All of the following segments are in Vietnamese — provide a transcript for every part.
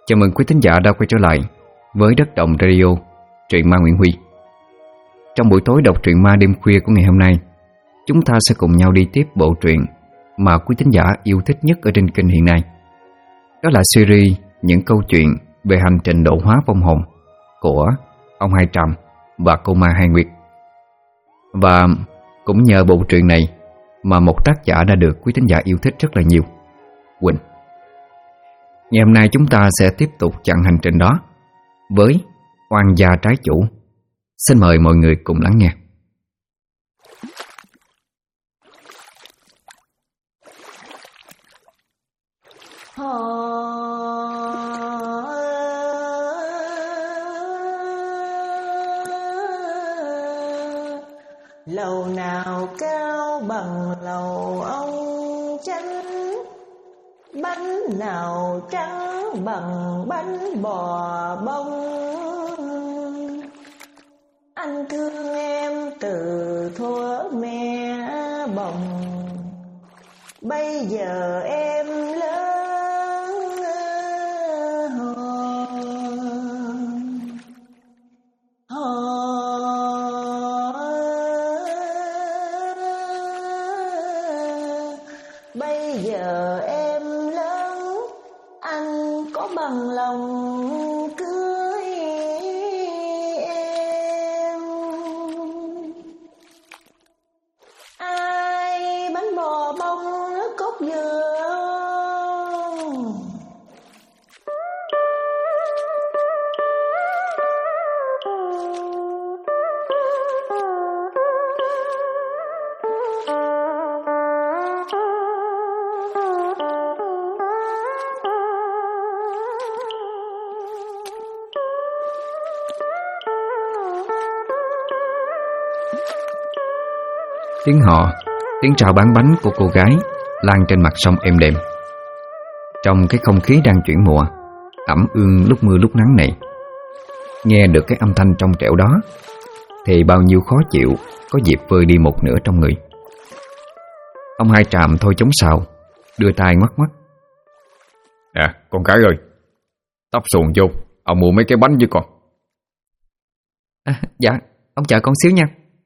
Chào mừng quý thính giả đã quay trở lại với Đất Động Radio, truyện ma Nguyễn Huy. Trong buổi tối đọc truyện ma đêm khuya của ngày hôm nay, chúng ta sẽ cùng nhau đi tiếp bộ truyện mà quý thính giả yêu thích nhất ở trên kênh hiện nay. Đó là series những câu chuyện về hành trình độ hóa vong hồn của ông Hai Tràm và cô ma Hai Nguyệt. Và cũng nhờ bộ truyện này mà một tác giả đã được quý thính giả yêu thích rất là nhiều, Quỳnh. Ngày hôm nay chúng ta sẽ tiếp tục chặng hành trình đó với Oan gia trái chủ. Xin mời mọi người cùng lắng nghe. Lầu nào cao bằng lầu ông chánh, bánh nào trắng bằng bánh bò bông. Anh thương em từ thuở mẹ bồng, bây giờ em lớn bây giờ em lớn, anh có bằng lòng cưới em. Ai bánh bò bông nước cốt dừa không? Tiếng họ, tiếng chào bán bánh của cô gái lan trên mặt sông êm đềm. Trong cái không khí đang chuyển mùa, ẩm ương lúc mưa lúc nắng này, nghe được cái âm thanh trong trẻo đó thì bao nhiêu khó chịu có dịp vơi đi một nửa trong người. Ông Hai Tràm thôi chống sào, đưa tay ngoắc ngoắc. Nè con gái ơi, tóc xuồng vô, ông mua mấy cái bánh với con. Dạ, ông chờ con xíu nha.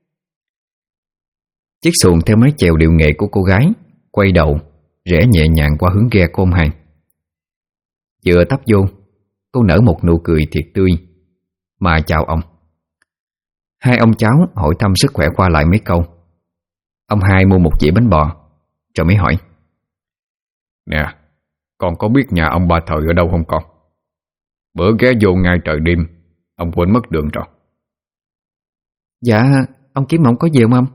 Chiếc xuồng theo mái chèo điệu nghệ của cô gái quay đầu, rẽ nhẹ nhàng qua hướng ghe của ông Hai. Vừa tấp vô, cô nở một nụ cười thiệt tươi mà chào ông. Hai ông cháu hỏi thăm sức khỏe qua lại mấy câu. Ông Hai mua một dĩa bánh bò rồi mới hỏi. Nè, con có biết nhà ông Ba Thời ở đâu không con? Bữa ghé vô ngay trời đêm, ông quên mất đường rồi. Dạ, ông kiếm ông có gì không ông?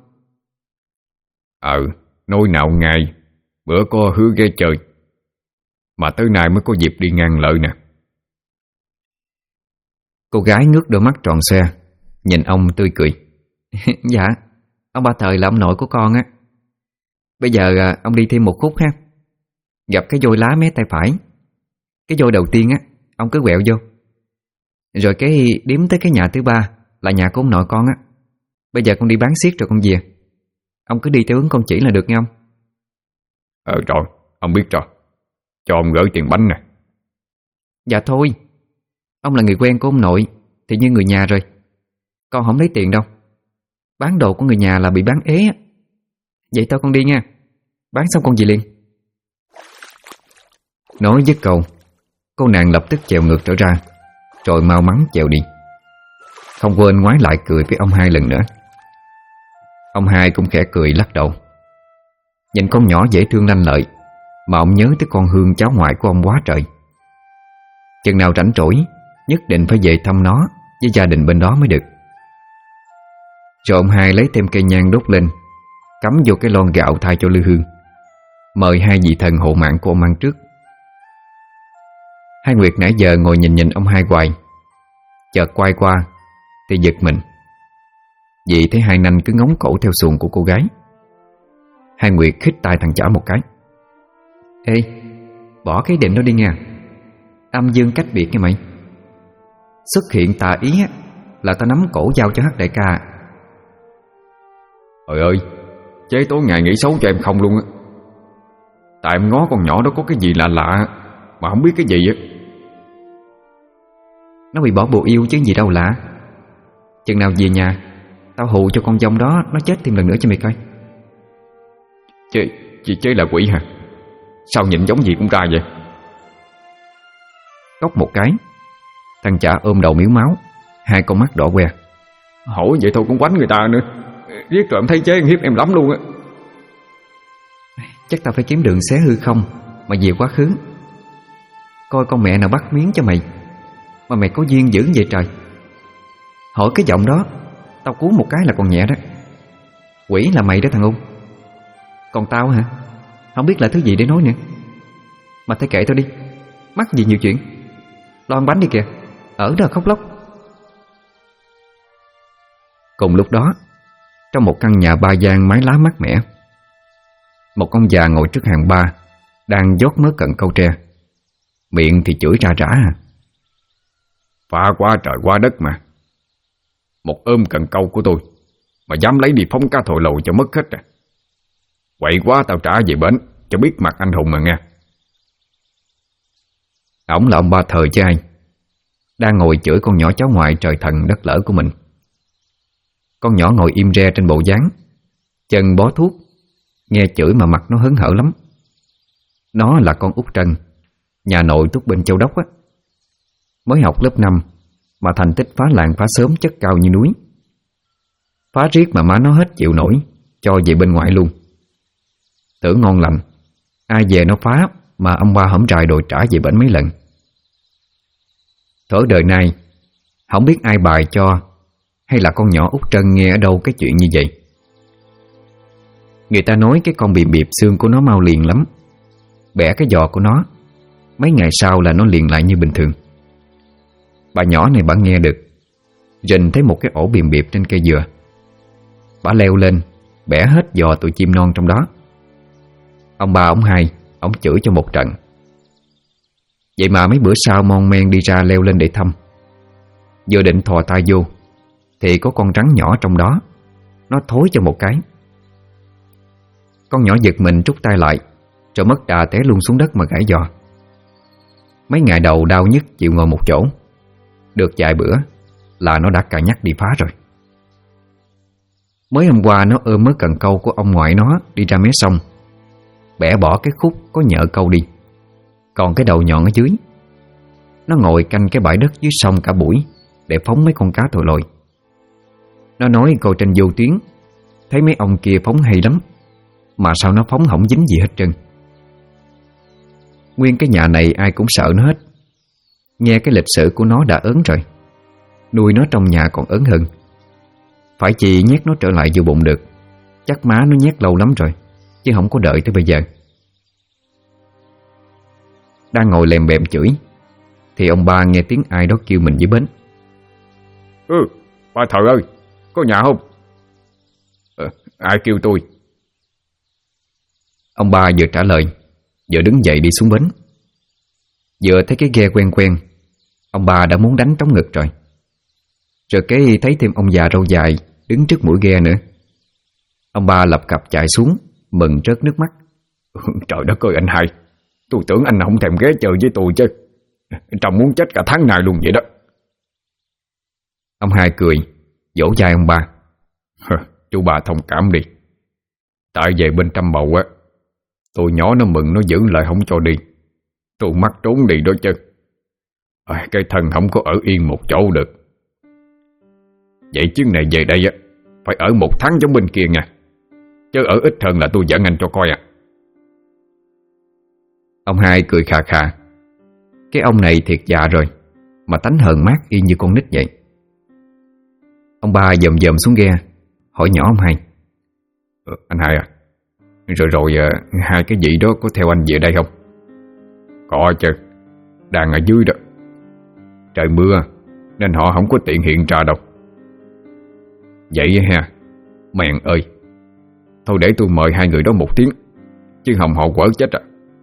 Nói nào ngày, bữa có hứa ghé chơi, mà tới nay mới có dịp đi ngang lợi nè. Cô gái ngước đôi mắt tròn xoe, nhìn ông tươi cười. Dạ, ông Ba Thời là ông nội của con á. Bây giờ ông đi thêm một khúc ha. Gặp cái vôi lá mé tay phải. Cái vôi đầu tiên á, ông cứ quẹo vô. Rồi cái điếm tới cái nhà thứ ba là nhà của ông nội con á. Bây giờ con đi bán xiết rồi con về. Ông cứ đi theo hướng con chỉ là được nghe không? Rồi, ông biết rồi. Cho ông gửi tiền bánh nè. Dạ thôi, ông là người quen của ông nội thì như người nhà rồi. Con không lấy tiền đâu. Bán đồ của người nhà là bị bán ế á. Vậy tao con đi nha. Bán xong con về liền. Nói dứt câu, cô nàng lập tức chèo ngược trở ra, rồi mau mắn chèo đi, không quên ngoái lại cười với ông Hai lần nữa. Ông Hai cũng khẽ cười lắc đầu. Nhìn con nhỏ dễ thương lanh lợi mà ông nhớ tới con Hương cháu ngoại của ông quá trời. Chừng nào rảnh rỗi nhất định phải về thăm nó với gia đình bên đó mới được. Rồi ông Hai lấy thêm cây nhang đốt lên, cắm vô cái lon gạo thay cho lư hương, mời hai vị thần hộ mạng của ông ăn trước. Hai Nguyệt nãy giờ ngồi nhìn ông Hai hoài, chợt quay qua thì giật mình vì thấy hai nanh cứ ngóng cổ theo xuồng của cô gái. Hai Nguyệt khích tay thằng chả một cái. Ê, bỏ cái định đó đi nha. Âm dương cách biệt nha mày. Xuất hiện tà ý là tao nắm cổ giao cho Hắc đại ca. Trời ơi, chế tối ngày nghĩ xấu cho em không luôn á. Tại em ngó con nhỏ đó có cái gì lạ lạ mà không biết cái gì á. Nó bị bỏ bùa yêu chứ gì đâu lạ. Chừng nào về nhà tao hù cho con dông đó nó chết thêm lần nữa cho mày coi. Chị chế là quỷ hả? Sao nhìn giống gì cũng ra vậy? Cốc một cái, thằng chả ôm đầu miếu máu, hai con mắt đỏ que. Hỏi vậy thôi cũng quánh người ta nữa. Riết rồi em thấy chế hiếp em lắm luôn á. Chắc tao phải kiếm đường xé hư không mà về quá khứ, coi con mẹ nào bắt miếng cho mày mà mày có duyên dữ vậy trời. Hỏi cái giọng đó tao cú một cái là còn nhẹ đó. Quỷ là mày đó thằng Ung. Còn tao hả? Không biết là thứ gì để nói nữa. Mà thôi kệ tao đi, mắc gì nhiều chuyện. Lo ăn bánh đi kìa, ở đó khóc lóc. Cùng lúc đó, trong một căn nhà ba gian mái lá mát mẻ, một ông già ngồi trước hàng ba, đang dốt mớ cần câu tre, miệng thì chửi ra rã. Phá quá trời quá đất mà. Một cần câu của tôi mà dám lấy đi phóng cá thổi lầu cho mất hết à. Quậy quá tao trả về bến cho biết mặt anh hùng mà nghe. Ổng là ông Ba Thời chứ ai, đang ngồi chửi con nhỏ cháu ngoại trời thần đất lở của mình. Con nhỏ ngồi im re trên bộ dáng, chân bó thuốc, nghe chửi mà mặt nó hớn hở lắm. Nó là con út Trân, nhà nội túc bên Châu Đốc á. Mới học lớp 5 mà thành tích phá làng phá xóm chất cao như núi. Phá riết mà má nó hết chịu nổi, cho về bên ngoại luôn. Tưởng ngon lành, ai về nó phá mà ông ba hổm trài đòi trả về bển mấy lần. Thở đời này không biết ai bài cho, hay là con nhỏ út Trân nghe ở đâu cái chuyện như vậy. Người ta nói cái con bìm biệp xương của nó mau liền lắm. Bẻ cái giò của nó, mấy ngày sau là nó liền lại như bình thường. Bà nhỏ này bà nghe được, rình thấy một cái ổ bìm biệp trên cây dừa. Bà leo lên, bẻ hết giò tụi chim non trong đó. Ông ba ông Hai, ông chửi cho một trận. Vậy mà mấy bữa sau mon men đi ra leo lên để thăm. Vừa định thò tay vô thì có con rắn nhỏ trong đó, nó thối cho một cái. Con nhỏ giật mình trút tay lại, rồi mất đà té luôn xuống đất mà gãy giò. Mấy ngày đầu đau nhức chịu ngồi một chỗ. Được vài bữa là nó đã cà nhắc đi phá rồi. Mới hôm qua nó ôm mớ cần câu của ông ngoại nó đi ra mé sông, bẻ bỏ cái khúc có nhợ câu đi, còn cái đầu nhọn ở dưới. Nó ngồi canh cái bãi đất dưới sông cả buổi để phóng mấy con cá thổi lội. Nó nói coi trên vô tuyến thấy mấy ông kia phóng hay lắm, mà sao nó phóng không dính gì hết trơn. Nguyên cái nhà này ai cũng sợ nó hết. Nghe cái lịch sử của nó đã ớn rồi, nuôi nó trong nhà còn ớn hơn. Phải chi nhét nó trở lại vô bụng được, chắc má nó nhét lâu lắm rồi, chứ không có đợi tới bây giờ. Đang ngồi lèm bèm chửi thì ông ba nghe tiếng ai đó kêu mình dưới bến. Ba Thời ơi, có nhà không? Ai kêu tôi? Ông ba vừa trả lời vừa đứng dậy đi xuống bến. Vừa thấy cái ghe quen quen, ông ba đã muốn đánh trống ngực rồi. Rồi cái thấy thêm ông già râu dài đứng trước mũi ghe nữa. Ông ba lập cập chạy xuống, mừng rớt nước mắt. Trời đất ơi anh Hai, tôi tưởng anh không thèm ghé chơi với tôi chứ. Trông muốn chết cả tháng này luôn vậy đó. Ông Hai cười, vỗ vai ông ba. Chú bà thông cảm đi. Tại về bên Trăm Bầu á, tôi nhỏ nó mừng nó giữ lại không cho đi. Tôi mắc trốn đi đó chứ. Cái thân không có ở yên một chỗ được. Vậy chuyến này về đây á, phải ở 1 tháng giống bên kia nha. Chứ ở ít hơn là tôi dẫn anh cho coi à. Ông Hai cười khà khà. Cái ông này thiệt già rồi, mà tánh hờn mát y như con nít vậy. Ông ba dòm dòm xuống ghe, hỏi nhỏ ông Hai. Anh Hai à, rồi hai cái vị đó có theo anh về đây không? Có chứ, đang ở dưới đó. Trời mưa nên họ không có tiện hiện ra đâu. Vậy ha, mèn ơi. Thôi để tôi mời hai người đó một tiếng, chứ không họ quở chết à.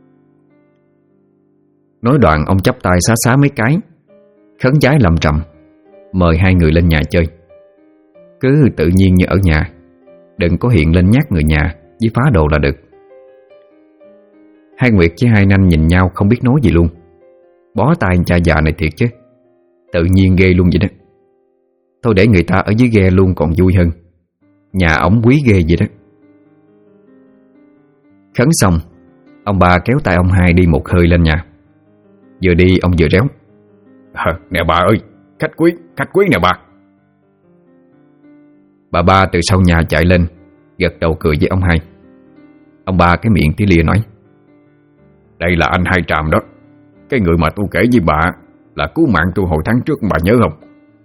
Nói đoạn ông chắp tay xá xá mấy cái, khấn vái lầm trầm, mời hai người lên nhà chơi. Cứ tự nhiên như ở nhà, đừng có hiện lên nhát người nhà với phá đồ là được. Hai Nguyệt với hai Nanh nhìn nhau không biết nói gì luôn. Bó tay cha già này thiệt chứ. Tự nhiên ghê luôn vậy đó. Thôi để người ta ở dưới ghe luôn còn vui hơn. Nhà ổng quý ghê vậy đó. Khấn xong, ông ba kéo tay ông hai đi một hơi lên nhà. Vừa đi ông vừa réo: Nè bà ơi, khách quý nè bà. Bà ba từ sau nhà chạy lên, gật đầu cười với ông hai. Ông ba cái miệng tí lìa nói: Đây là anh Hai Tràm đó. Cái người mà tôi kể với bà là cứu mạng tôi hồi tháng trước, bà nhớ không?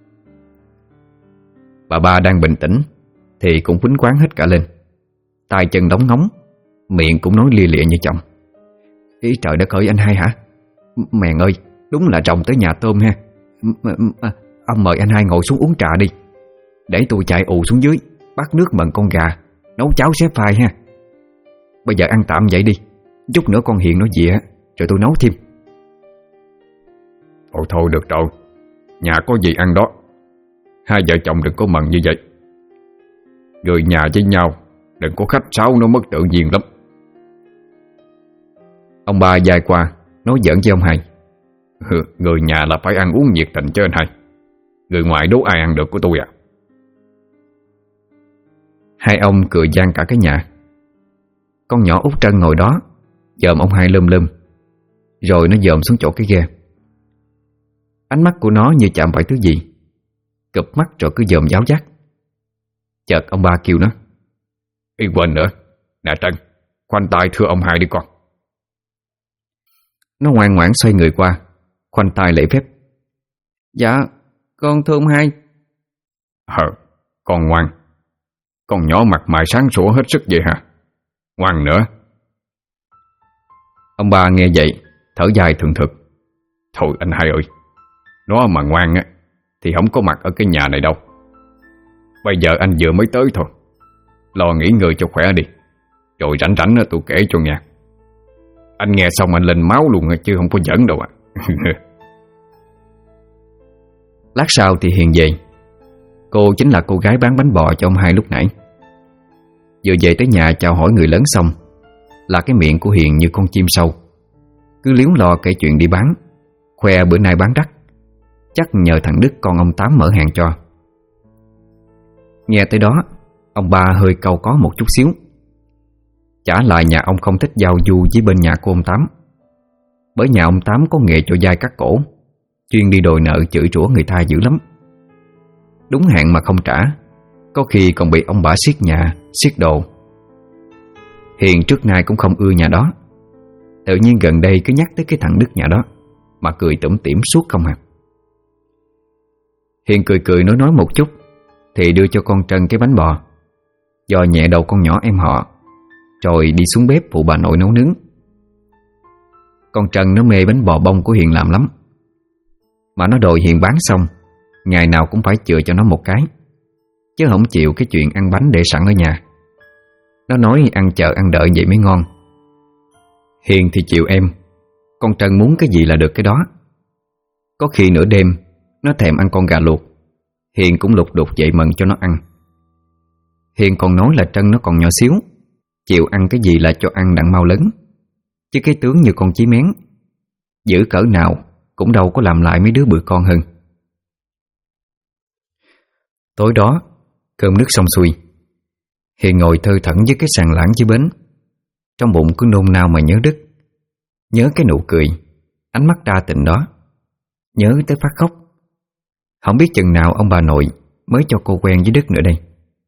Bà ba đang bình tĩnh thì cũng quýnh quán hết cả lên, tay chân đóng ngóng, miệng cũng nói lia lịa như chồng: Ý trời đất ơi, anh Hai hả? Mèn ơi, đúng là rồng tới nhà tôm ha. Ông mời anh Hai ngồi xuống uống trà đi, để tôi chạy ù xuống dưới bắt nước mần con gà, nấu cháo xếp phai ha. Bây giờ ăn tạm vậy đi, chút nữa con Hiền nó về rồi tôi nấu thêm. Thôi được rồi, nhà có gì ăn đó. Hai vợ chồng đừng có mần như vậy. Người nhà với nhau, đừng có khách sáo, nó mất tự nhiên lắm. Ông ba dài qua nói giỡn với ông Hai: Người nhà là phải ăn uống nhiệt tình chứ anh Hai. Người ngoài đố ai ăn được của tôi à? Hai ông cười gian cả cái nhà. Con nhỏ Út Trân ngồi đó dòm ông Hai lum lum, rồi nó dòm xuống chỗ cái ghe. Ánh mắt của nó như chạm phải thứ gì, cụp mắt rồi cứ dòm giáo giác. Chợt ông ba kêu nó: Quên nữa. Nè Trân, khoanh tay thưa ông Hai đi con. Nó ngoan ngoãn xoay người qua, khoanh tay lễ phép: Dạ, con thưa ông Hai. Con ngoan. Con nhỏ mặt mày sáng sủa hết sức vậy hả? Ngoan nữa. Ông ba nghe vậy thở dài thường thực: Thôi anh Hai ơi, nó mà ngoan á thì không có mặt ở cái nhà này đâu. Bây giờ anh vừa mới tới thôi, lo nghỉ ngơi cho khỏe đi, rồi rảnh rảnh tôi kể cho nghe. Anh nghe xong anh lên máu luôn chứ không có giỡn đâu ạ. Lát sau thì Hiền về. Cô chính là cô gái bán bánh bò cho ông Hai lúc nãy. Vừa về tới nhà chào hỏi người lớn xong, là cái miệng của Hiền như con chim sâu, cứ liếu lo kể chuyện đi bán, khoe bữa nay bán đắt, chắc nhờ thằng Đức con ông Tám mở hàng cho. Nghe tới đó, ông ba hơi cau có một chút xíu. Chả lại nhà ông không thích giao du với bên nhà của ông Tám, bởi nhà ông Tám có nghề cho dai cắt cổ, chuyên đi đòi nợ chửi rủa người ta dữ lắm. Đúng hạn mà không trả, có khi còn bị ông bả siết nhà, siết đồ. Hiền trước nay cũng không ưa nhà đó, tự nhiên gần đây cứ nhắc tới cái thằng Đức nhà đó mà cười tủm tỉm suốt không à. Hiền cười nói một chút thì đưa cho con Trân cái bánh bò, dò nhẹ đầu con nhỏ em họ, rồi đi xuống bếp phụ bà nội nấu nướng. Con Trân nó mê bánh bò bông của Hiền làm lắm, mà nó đòi Hiền bán xong ngày nào cũng phải chừa cho nó một cái, chứ không chịu cái chuyện ăn bánh để sẵn ở nhà. Nó nói ăn chờ ăn đợi vậy mới ngon. Hiền thì chịu em, con Trân muốn cái gì là được cái đó. Có khi nửa đêm nó thèm ăn con gà luộc, Hiền cũng lục đục dậy mần cho nó ăn. Hiền còn nói là Trân nó còn nhỏ xíu, chịu ăn cái gì là cho ăn đặng mau lớn, chứ cái tướng như con chí mén, giữ cỡ nào cũng đâu có làm lại mấy đứa bự con hơn. Tối đó, cơm nước xong xuôi, Hiền ngồi thơ thẩn với cái sàn lãng dưới bến, trong bụng cứ nôn nao mà nhớ Đức, nhớ cái nụ cười, ánh mắt đa tình đó, nhớ tới phát khóc. Không biết chừng nào ông bà nội mới cho cô quen với Đức nữa đây.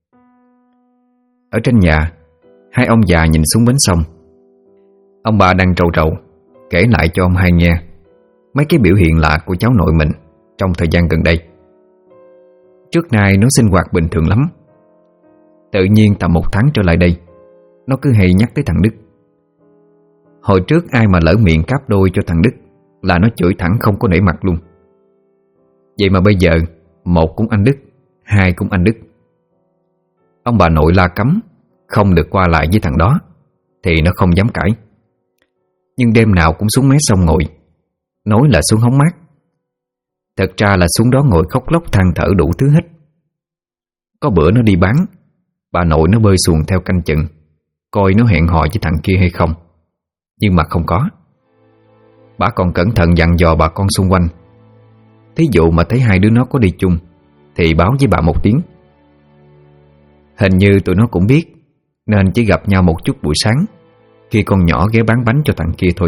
Ở trên nhà, hai ông già nhìn xuống bến sông. Ông bà đang trầu trầu kể lại cho ông Hai nghe mấy cái biểu hiện lạ của cháu nội mình trong thời gian gần đây. Trước nay nó sinh hoạt bình thường lắm, tự nhiên tầm 1 tháng trở lại đây, nó cứ hay nhắc tới thằng Đức. Hồi trước ai mà lỡ miệng cáp đôi cho thằng Đức là nó chửi thẳng không có nể mặt luôn. Vậy mà bây giờ một cũng anh Đức, hai cũng anh Đức. Ông bà nội la cấm không được qua lại với thằng đó thì nó không dám cãi, nhưng đêm nào cũng xuống mé sông ngồi, nói là xuống hóng mát, thật ra là xuống đó ngồi khóc lóc than thở đủ thứ hết. Có bữa nó đi bán, bà nội nó bơi xuồng theo canh chừng coi nó hẹn hò với thằng kia hay không, nhưng mà không có. Bà còn cẩn thận dặn dò bà con xung quanh, Thí dụ mà thấy hai đứa nó có đi chung thì báo với bà một tiếng. Hình như tụi nó cũng biết, nên chỉ gặp nhau một chút buổi sáng khi con nhỏ ghé bán bánh cho thằng kia thôi.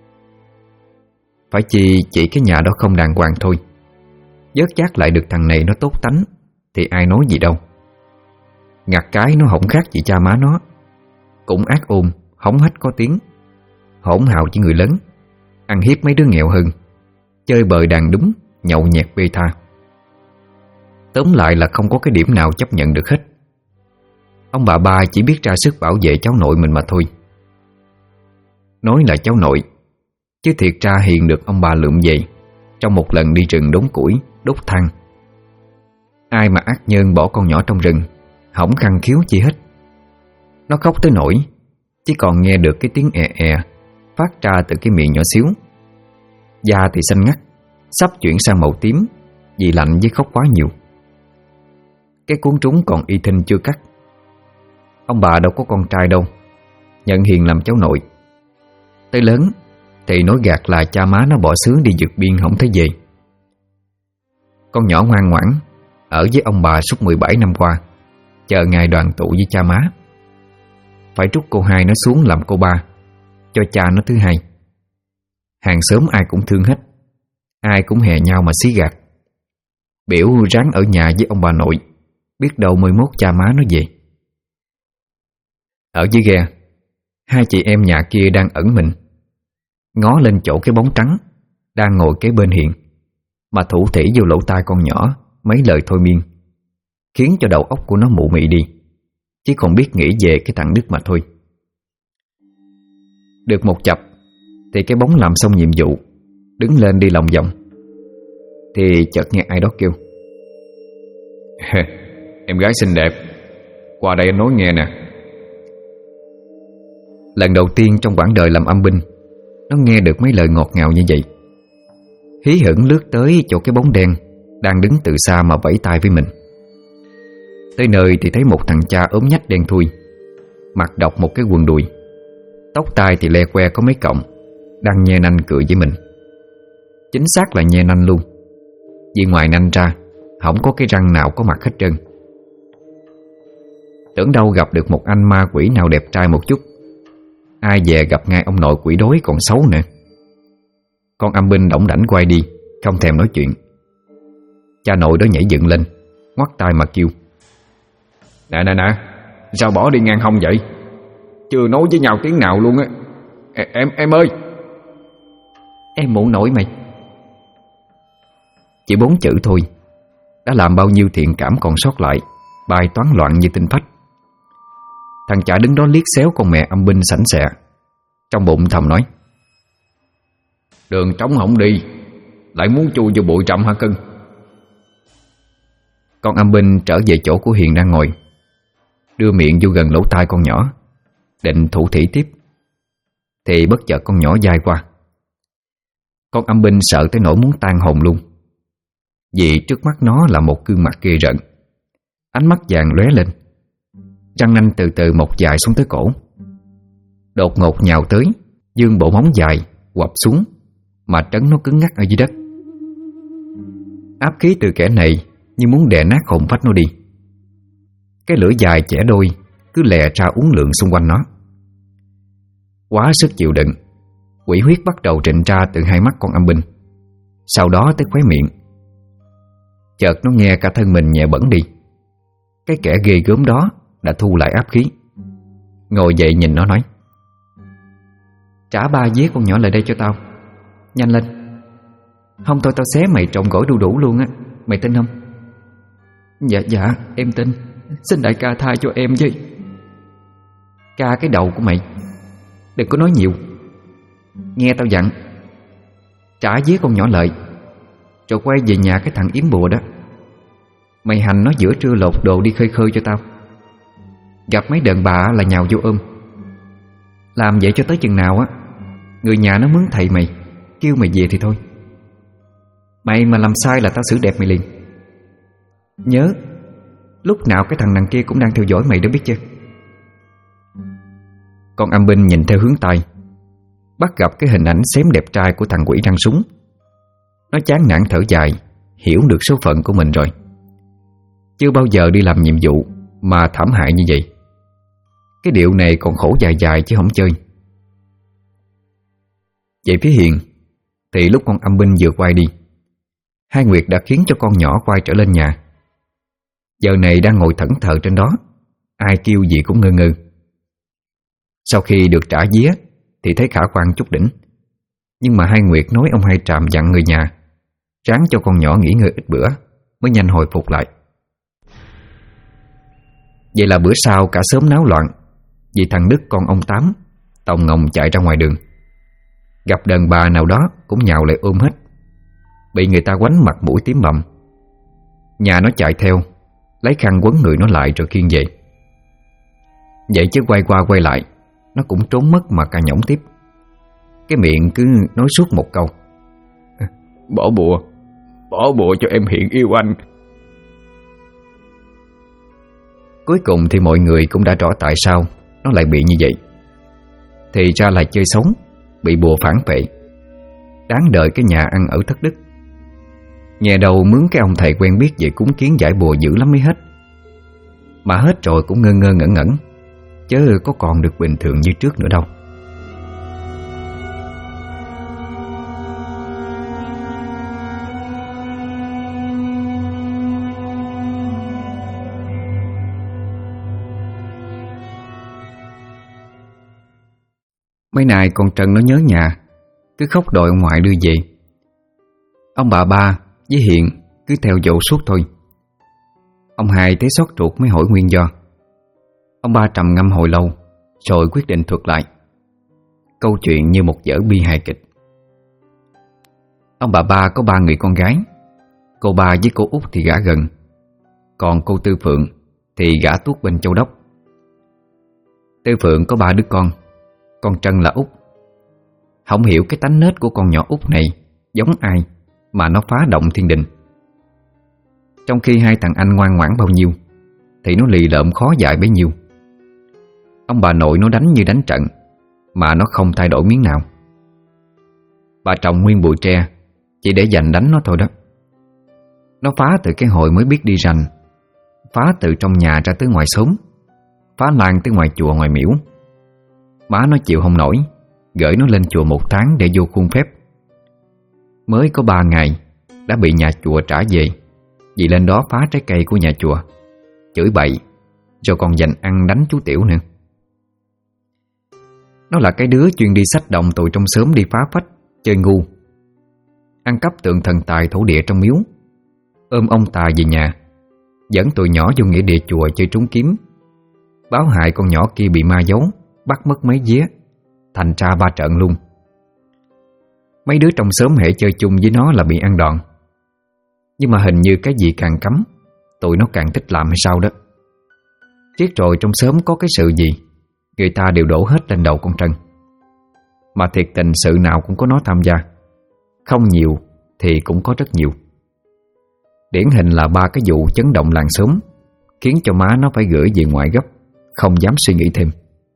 Phải chi chỉ cái nhà đó không đàng hoàng thôi, vớt vát lại được thằng này nó tốt tánh thì ai nói gì đâu. Ngặt cái nó hổng khác gì cha má nó, cũng ác ôn, hống hách có tiếng, hỗn hào với người lớn, ăn hiếp mấy đứa nghèo hơn, chơi bời đàn đúng, nhậu nhẹt bê tha. Tóm lại là không có cái điểm nào chấp nhận được hết. Ông bà ba chỉ biết ra sức bảo vệ cháu nội mình mà thôi. Nói là cháu nội, chứ thiệt ra Hiền được ông bà lượm về trong một lần đi rừng đốn củi, đốt than. Ai mà ác nhân bỏ con nhỏ trong rừng, hổng khăng khiếu chi hết. Nó khóc tới nỗi chỉ còn nghe được cái tiếng phát ra từ cái miệng nhỏ xíu. Da thì xanh ngắt, sắp chuyển sang màu tím vì lạnh với khóc quá nhiều. Cái cuốn trúng còn y thinh chưa cắt. Ông bà đâu có con trai đâu, nhận Hiền làm cháu nội. Tới lớn thì nói gạt là cha má nó bỏ xứ đi vượt biên không thấy về. Con nhỏ ngoan ngoãn ở với ông bà suốt 17 năm qua, chờ ngày đoàn tụ với cha má. Phải trút cô hai nó xuống làm cô ba, cho cha nó thứ hai. Hàng xóm ai cũng thương hết, ai cũng hè nhau mà xí gạt. Biểu ráng ở nhà với ông bà nội, biết đâu mới mốt cha má nó về. Ở dưới ghe, hai chị em nhà kia đang ẩn mình, ngó lên chỗ cái bóng trắng đang ngồi kế bên Hiền mà thủ thỉ vô lỗ tai con nhỏ mấy lời thôi miên, khiến cho đầu óc của nó mụ mị đi, chỉ còn biết nghĩ về cái thằng Đức mà thôi. Được một chập thì cái bóng làm xong nhiệm vụ, đứng lên đi lòng vòng, thì chợt nghe ai đó kêu: Em gái xinh đẹp, qua đây anh nói nghe nè. Lần đầu tiên trong quãng đời làm âm binh, nó nghe được mấy lời ngọt ngào như vậy. Hí hửng lướt tới chỗ cái bóng đen đang đứng từ xa mà vẫy tay với mình. Tới nơi thì thấy một thằng cha ốm nhách đen thui, mặc độc một cái quần đùi, tóc tai thì le que có mấy cọng, đang nhe nanh cười với mình. Chính xác là nhe nanh luôn, vì ngoài nanh ra không có cái răng nào có mặt hết trơn. Tưởng đâu gặp được một anh ma quỷ nào đẹp trai một chút, ai về gặp ngay ông nội quỷ đói còn xấu nữa. Con âm binh đỏng đảnh quay đi, không thèm nói chuyện. Cha nội đó nhảy dựng lên, ngoắt tay mà kêu: Nè, sao bỏ đi ngang hông vậy? Chưa nói với nhau tiếng nào luôn á. Em ơi! Em muộn nổi mày. Chỉ 4 chữ thôi đã làm bao nhiêu thiện cảm còn sót lại bài toán loạn như tinh phách. Thằng chả đứng đó liếc xéo con mẹ âm binh sảnh sẹ, trong bụng thầm nói: Đường trống không đi, lại muốn chui vô bụi rậm hả cưng? Con âm binh trở về chỗ của Hiền đang ngồi, đưa miệng vô gần lỗ tai con nhỏ, định thủ thỉ tiếp, thì bất chợt con nhỏ dai qua. Con âm binh sợ tới nỗi muốn tan hồn luôn, vì trước mắt nó là một gương mặt ghê rợn, ánh mắt vàng lóe lên, răng nanh từ từ mọc dài xuống tới cổ. Đột ngột nhào tới, vươn bộ móng dài quặp xuống mà trấn nó cứng ngắc ở dưới đất. Áp khí từ kẻ này như muốn đè nát hồn phách nó đi. Cái lưỡi dài chẻ đôi cứ lè ra uốn lượn xung quanh nó. Quá sức chịu đựng, quỷ huyết bắt đầu trịnh ra từ hai mắt con âm binh, sau đó tới khóe miệng. Chợt nó nghe cả thân mình nhẹ bẫng đi. Cái kẻ ghê gớm đó đã thu lại áp khí, ngồi dậy nhìn nó nói: Trả 3 vía con nhỏ lại đây cho tao, nhanh lên, không thôi tao xé mày trộn gỏi đu đủ luôn á, mày tin không? Dạ em tin, xin đại ca tha cho em với. Ca cái đầu của mày, đừng có nói nhiều, nghe tao dặn. Trả vía con nhỏ lại, rồi quay về nhà cái thằng yếm bùa đó, mày hành nó giữa trưa lột đồ đi khơi khơi cho tao. Gặp mấy đàn bà là nhào vô ôm. Làm vậy cho tới chừng nào á, người nhà nó mướn thầy mày, kêu mày về thì thôi. Mày mà làm sai là tao xử đẹp mày liền. Nhớ, lúc nào cái thằng đằng kia cũng đang theo dõi mày đó biết chưa? Con âm binh nhìn theo hướng tay, bắt gặp cái hình ảnh xém đẹp trai của thằng quỷ răng súng. Nó chán nản thở dài hiểu được số phận của mình rồi. Chưa bao giờ đi làm nhiệm vụ mà thảm hại như vậy. Cái điệu này còn khổ dài dài chứ không chơi. Về phía Hiền thì lúc con âm binh vừa quay đi, Hai Nguyệt đã khiến cho con nhỏ quay trở lên nhà. Giờ này đang ngồi thẫn thờ trên đó, ai kêu gì cũng ngơ ngơ. Sau khi được trả vía thì thấy khả quan chút đỉnh. Nhưng mà Hai Nguyệt nói ông Hai Tràm dặn người nhà ráng cho con nhỏ nghỉ ngơi ít bữa mới nhanh hồi phục lại. Vậy là bữa sau cả xóm náo loạn vì thằng Đức con ông Tám tòng ngồng chạy ra ngoài đường, gặp đàn bà nào đó cũng nhào lại ôm hết, bị người ta quánh mặt mũi tím bầm. Nhà nó chạy theo, lấy khăn quấn người nó lại rồi khiêng về. Vậy chứ quay qua quay lại nó cũng trốn mất mà cà nhõng tiếp. Cái miệng cứ nói suốt một câu: Bỏ bùa cho em Hiền yêu anh. Cuối cùng thì mọi người cũng đã rõ tại sao nó lại bị như vậy. Thì ra là chơi sống, bị bùa phản vệ, đáng đợi cái nhà ăn ở thất đức. Nhà đầu mướn cái ông thầy quen biết về cúng kiến giải bùa dữ lắm mới hết. Mà hết rồi cũng ngơ ngơ ngẩn ngẩn, chứ có còn được bình thường như trước nữa đâu. Mấy nay con Trân nó nhớ nhà, cứ khóc đòi ông ngoại đưa về. Ông bà ba với Hiền cứ theo dỗ suốt thôi. Ông Hai thấy xót ruột mới hỏi nguyên do. Ông ba trầm ngâm hồi lâu rồi quyết định thuật lại câu chuyện như một vở bi hài kịch. Ông bà ba có 3 người con gái. Cô ba với cô Út thì gả gần, còn cô Tư Phượng thì gả tuốt bên Châu Đốc. Tư Phượng có 3 đứa con Trân là Út. Không hiểu cái tánh nết của con nhỏ Út này giống ai mà nó phá động thiên đình. Trong khi 2 thằng anh ngoan ngoãn bao nhiêu thì nó lì lợm khó dạy bấy nhiêu. Ông bà nội nó đánh như đánh trận mà nó không thay đổi miếng nào. Bà trồng nguyên bụi tre chỉ để dành đánh nó thôi đó. Nó phá từ cái hồi mới biết đi rành, phá từ trong nhà ra tới ngoài xóm, phá lan tới ngoài chùa ngoài miễu. Má nó chịu không nổi, gửi nó lên chùa 1 tháng để vô khuôn phép. Mới có 3 ngày đã bị nhà chùa trả về vì lên đó phá trái cây của nhà chùa, chửi bậy, rồi còn giành ăn đánh chú Tiểu nữa. Nó là cái đứa chuyên đi xách động tụi trong xóm đi phá phách, chơi ngu, ăn cắp tượng thần tài thổ địa trong miếu, ôm ông tà về nhà, dẫn tụi nhỏ vô nghĩa địa chùa chơi trốn kiếm, báo hại con nhỏ kia bị ma giấu, bắt mất mấy vía, thành ra 3 trận luôn. Mấy đứa trong xóm hễ chơi chung với nó là bị ăn đòn. Nhưng mà hình như cái gì càng cấm, tụi nó càng thích làm hay sao đó. Riết rồi trong xóm có cái sự gì, người ta đều đổ hết lên đầu con Trân. Mà thiệt tình sự nào cũng có nó tham gia, không nhiều thì cũng có rất nhiều. Điển hình là 3 cái vụ chấn động làng xóm, khiến cho má nó phải gửi về ngoại gấp, không dám suy nghĩ thêm.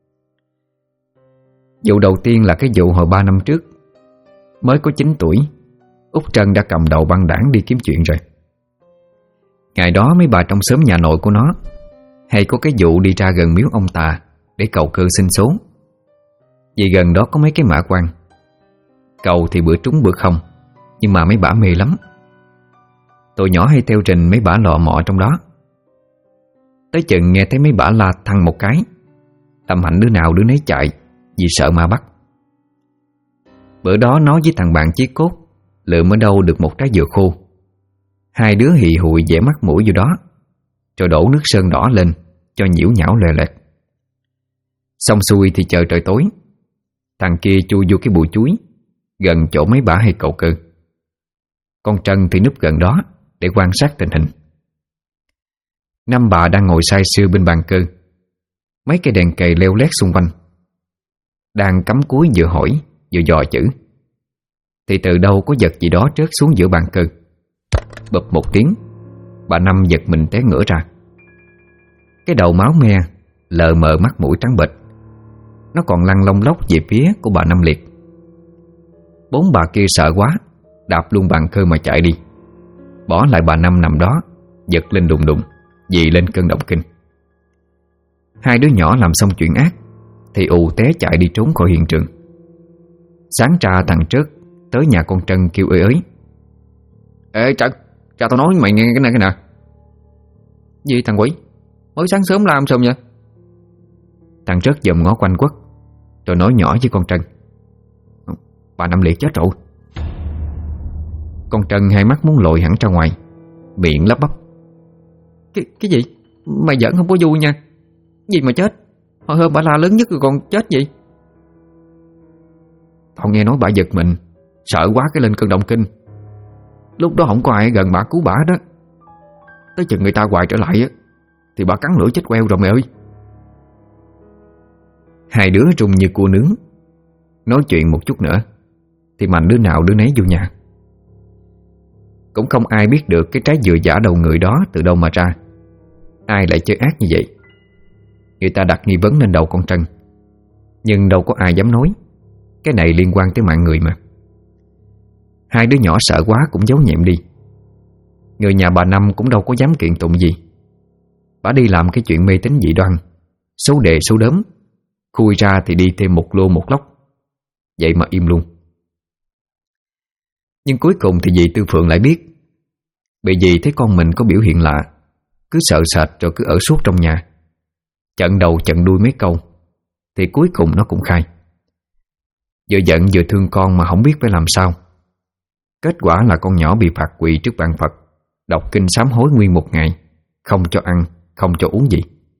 Vụ đầu tiên là cái vụ hồi 3 năm trước. Mới có 9 tuổi, Út Trân đã cầm đầu băng đảng đi kiếm chuyện rồi. Ngày đó mấy bà trong xóm nhà nội của nó hay có cái vụ đi ra gần miếu ông tà để cầu cơ sinh số. Vì gần đó có mấy cái mã quan. Cầu thì bữa trúng bữa không, nhưng mà mấy bả mê lắm. Tụi nhỏ hay theo trình mấy bả lọ mọ trong đó. Tới chừng nghe thấy mấy bả la thăng một cái, làm hạnh đứa nào đứa nấy chạy vì sợ ma bắt. Bữa đó nó với thằng bạn Chí Cốt lượm ở đâu được một trái dừa khô. 2 đứa hì hụi vẽ mắt mũi vô đó, rồi đổ nước sơn đỏ lên cho nhiễu nhão lè lẹt. Xong xuôi thì chờ trời tối, thằng kia chui vô cái bụi chuối gần chỗ mấy bả hay cầu cơ. Con Trân thì núp gần đó để quan sát tình hình. 5 bà đang ngồi say sưa bên bàn cơ, mấy cây đèn cầy leo lét xung quanh. Đang cắm cúi vừa hỏi vừa dò chữ, thì từ đâu có vật gì đó rớt xuống giữa bàn cơ. Bụp một tiếng, bà Năm giật mình té ngửa ra. Cái đầu máu me, lờ mờ mắt mũi trắng bệch. Nó còn lăn lông lốc về phía của bà Năm Liệt. 4 bà kia sợ quá, đạp luôn bàn cơ mà chạy đi. bỏ lại bà Năm nằm đó, giật lên đùng đùng vì lên cơn động kinh. Hai đứa nhỏ làm xong chuyện ác thì ù té chạy đi trốn khỏi hiện trường. Sáng ra thằng Trớt tới nhà con Trân kêu ơi ới: "Ê Trân, cha tao nói với mày nghe cái nè." "Gì thằng quỷ? Mới sáng sớm làm xong vậy?" Thằng Trớt dòm ngó quanh quất rồi nói nhỏ với con Trân: "Bà Năm Liệt chết rồi." Con Trân hai mắt muốn lồi hẳn ra ngoài, miệng lắp bắp: Cái gì? Mày giỡn không có vui nha. Gì mà chết? Hồi hôm bà la lớn nhất rồi còn chết gì?" "Tao nghe nói bà giật mình, sợ quá cái lên cơn động kinh. Lúc đó không có ai gần bà cứu bà đó. Tới chừng người ta hoài trở lại á thì bà cắn lưỡi chết queo rồi mày ơi." Hai đứa rung như cua nướng. Nói chuyện một chút nữa thì mạnh đứa nào đứa nấy vô nhà. Cũng không ai biết được cái trái dừa giả đầu người đó từ đâu mà ra. Ai lại chơi ác như vậy? Người ta đặt nghi vấn lên đầu con Trân, nhưng đâu có ai dám nói. Cái này liên quan tới mạng người mà. Hai đứa nhỏ sợ quá cũng giấu nhẹm đi. Người nhà bà Năm cũng đâu có dám kiện tụng gì. Bà đi làm cái chuyện mê tín dị đoan, số đề số đớm, khui ra thì đi thêm một lô một lóc. Vậy mà im luôn. Nhưng cuối cùng thì dì Tư Phượng lại biết. Bị dì thấy con mình có biểu hiện lạ, cứ sợ sệt rồi cứ ở suốt trong nhà, chận đầu chận đuôi mấy câu, thì cuối cùng nó cũng khai. Vừa giận vừa thương con mà không biết phải làm sao. Kết quả là con nhỏ bị phạt quỳ trước bàn Phật, đọc kinh sám hối nguyên một ngày, không cho ăn, không cho uống gì.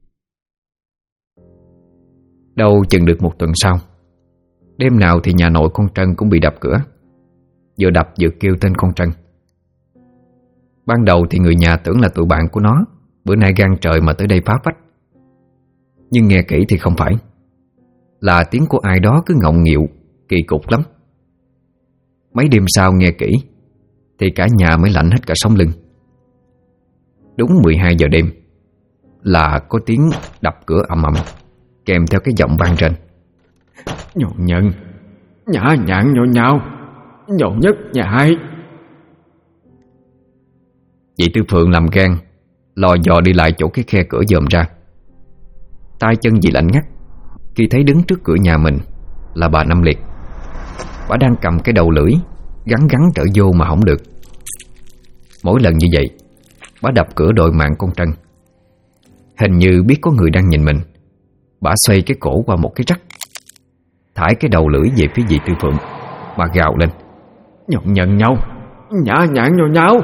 Đâu chừng được một tuần sau, đêm nào thì nhà nội con Trân cũng bị đập cửa. Vừa đập vừa kêu tên con Trân. Ban đầu thì người nhà tưởng là tụi bạn của nó bữa nay gan trời mà tới đây phá phách. Nhưng nghe kỹ thì không phải, là tiếng của ai đó cứ ngọng nghịu, kỳ cục lắm. Mấy đêm sau nghe kỹ thì cả nhà mới lạnh hết cả sống lưng. Đúng 12 giờ đêm là có tiếng đập cửa ầm ầm, kèm theo cái giọng vang rền: "Nhộn nhận, nhã nhặn nhộn nhào, nhộn nhất nhà hai." Chị Tư Phượng làm gan, lò dò đi lại chỗ cái khe cửa dòm ra. tay chân dì lạnh ngắt khi thấy đứng trước cửa nhà mình là bà Năm Liệt. Bà đang cầm cái đầu lưỡi gắn trở vô mà không được. Mỗi lần như vậy, bà đập cửa đội mạng con Trân. Hình như biết có người đang nhìn mình, bà xoay cái cổ qua một cái rắc, thải cái đầu lưỡi về phía dì Tư Phượng mà gào lên: "Nhộn nhận nhau, nhã nhặn nhau nhau."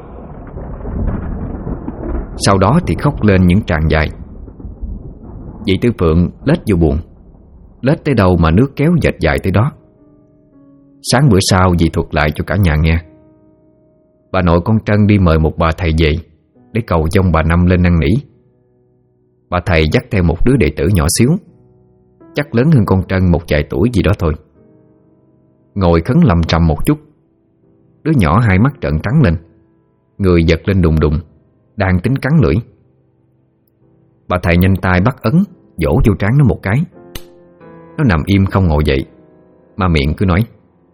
Sau đó thì khóc lên những tràng dài. Dì Tư Phượng lết vô buồn, lết tới đâu mà nước kéo dệt dài tới đó. Sáng bữa sau dì thuật lại cho cả nhà nghe. Bà nội con Trân đi mời một bà thầy về để cầu dông bà Năm lên năn nỉ. Bà thầy dắt theo một đứa đệ tử nhỏ xíu, chắc lớn hơn con Trân một vài tuổi gì đó thôi. Ngồi khấn lầm trầm một chút, đứa nhỏ hai mắt trợn trắng lên, người giật lên đùng đùng, đang tính cắn lưỡi. Bà thầy nhanh tay bắt ấn vỗ vô trán nó một cái. Nó nằm im không ngồi dậy, mà miệng cứ nói: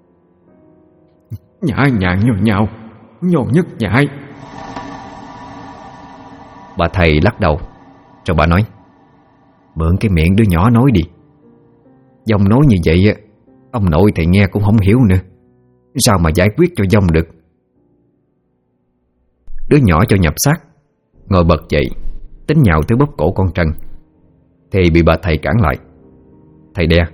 "Nhã nhặn nhau nhau, nhộn nhất nhại." Bà thầy lắc đầu, rồi bà nói: "Mượn cái miệng đứa nhỏ nói đi. Dông nói như vậy ông nội thầy nghe cũng không hiểu nữa, sao mà giải quyết cho dông được." Đứa nhỏ cho nhập xác ngồi bật dậy, tính nhào tới bóp cổ con Trân, thì bị bà thầy cản lại. Thầy đe: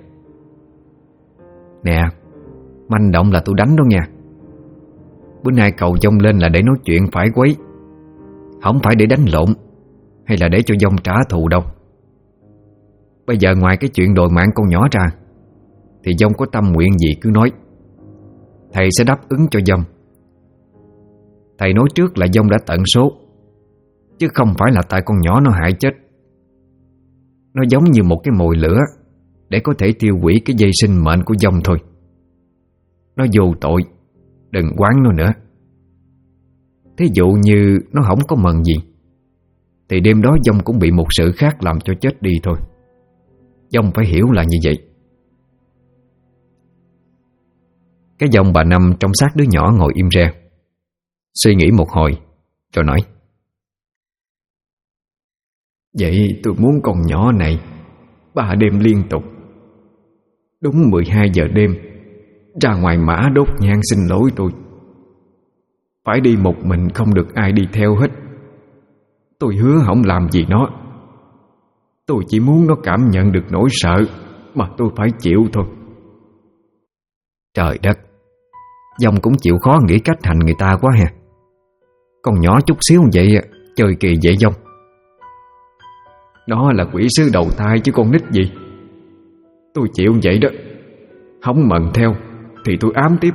"Nè, manh động là tôi đánh đó nha. Bữa nay cầu dông lên là để nói chuyện phải quấy, không phải để đánh lộn hay là để cho dông trả thù đâu. Bây giờ ngoài cái chuyện đòi mạng con nhỏ ra thì dông có tâm nguyện gì cứ nói, thầy sẽ đáp ứng cho dông. Thầy nói trước là dông đã tận số, chứ không phải là tại con nhỏ nó hại chết. Nó giống như một cái mồi lửa để có thể tiêu hủy cái dây sinh mệnh của dông thôi. Nó vô tội, đừng quán nó nữa. Thí dụ như nó không có mần gì thì đêm đó dông cũng bị một sự khác làm cho chết đi thôi. Dông phải hiểu là như vậy." Cái dòng bà Năm trong xác đứa nhỏ ngồi im re. Suy nghĩ một hồi rồi nói: Vậy tôi muốn con nhỏ này 3 đêm liên tục, đúng 12 giờ đêm, ra ngoài mã đốt nhang xin lỗi tôi. Phải đi một mình, không được ai đi theo hết. Tôi hứa không làm gì nó. Tôi chỉ muốn nó cảm nhận được nỗi sợ mà tôi phải chịu thôi. Trời đất, Dòng cũng chịu khó nghĩ cách hành người ta quá ha. Con nhỏ chút xíu vậy chơi kỳ vậy Dòng? Nó là quỷ sứ đầu thai chứ con nít gì. Tôi chịu vậy đó. Không mần theo thì tôi ám tiếp.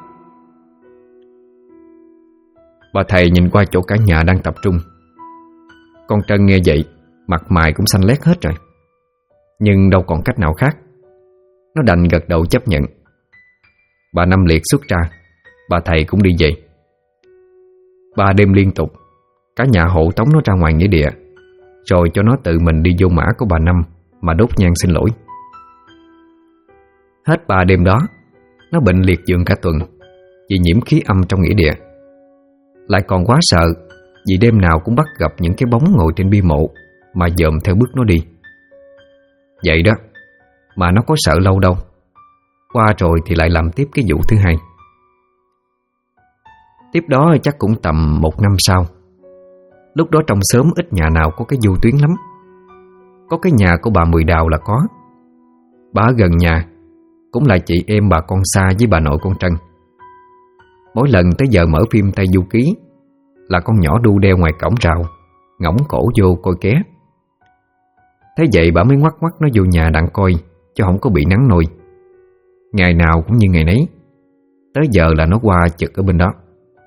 Bà thầy nhìn qua chỗ cả nhà đang tập trung. Con Trân nghe vậy, mặt mày cũng xanh lét hết rồi. Nhưng đâu còn cách nào khác, nó đành gật đầu chấp nhận. Bà Năm Liệt xuất ra, bà thầy cũng đi về. 3 đêm liên tục, cả nhà hộ tống nó ra ngoài nghĩa địa, rồi cho nó tự mình đi vô mã của bà Năm mà đốt nhang xin lỗi. Hết 3 đêm đó, nó bệnh liệt giường cả tuần vì nhiễm khí âm trong nghĩa địa. Lại còn quá sợ vì đêm nào cũng bắt gặp những cái bóng ngồi trên bia mộ mà dòm theo bước nó đi. Vậy đó mà nó có sợ lâu đâu. Qua rồi thì lại làm tiếp cái vụ thứ hai. Tiếp đó chắc cũng tầm 1 năm sau. Lúc đó trong xóm ít nhà nào có cái du tuyến lắm. Có cái nhà của bà Mười Đào là có. Bà ở gần nhà, cũng là chị em bà con xa với bà nội con Trân. Mỗi lần tới giờ mở phim Tây Du Ký là con nhỏ đu đeo ngoài cổng rào, ngỗng cổ vô coi ké. Thế vậy bà mới ngoắc ngoắc nó vô nhà đặng coi cho không có bị nắng nôi. Ngày nào cũng như ngày nấy, tới giờ là nó qua trực ở bên đó.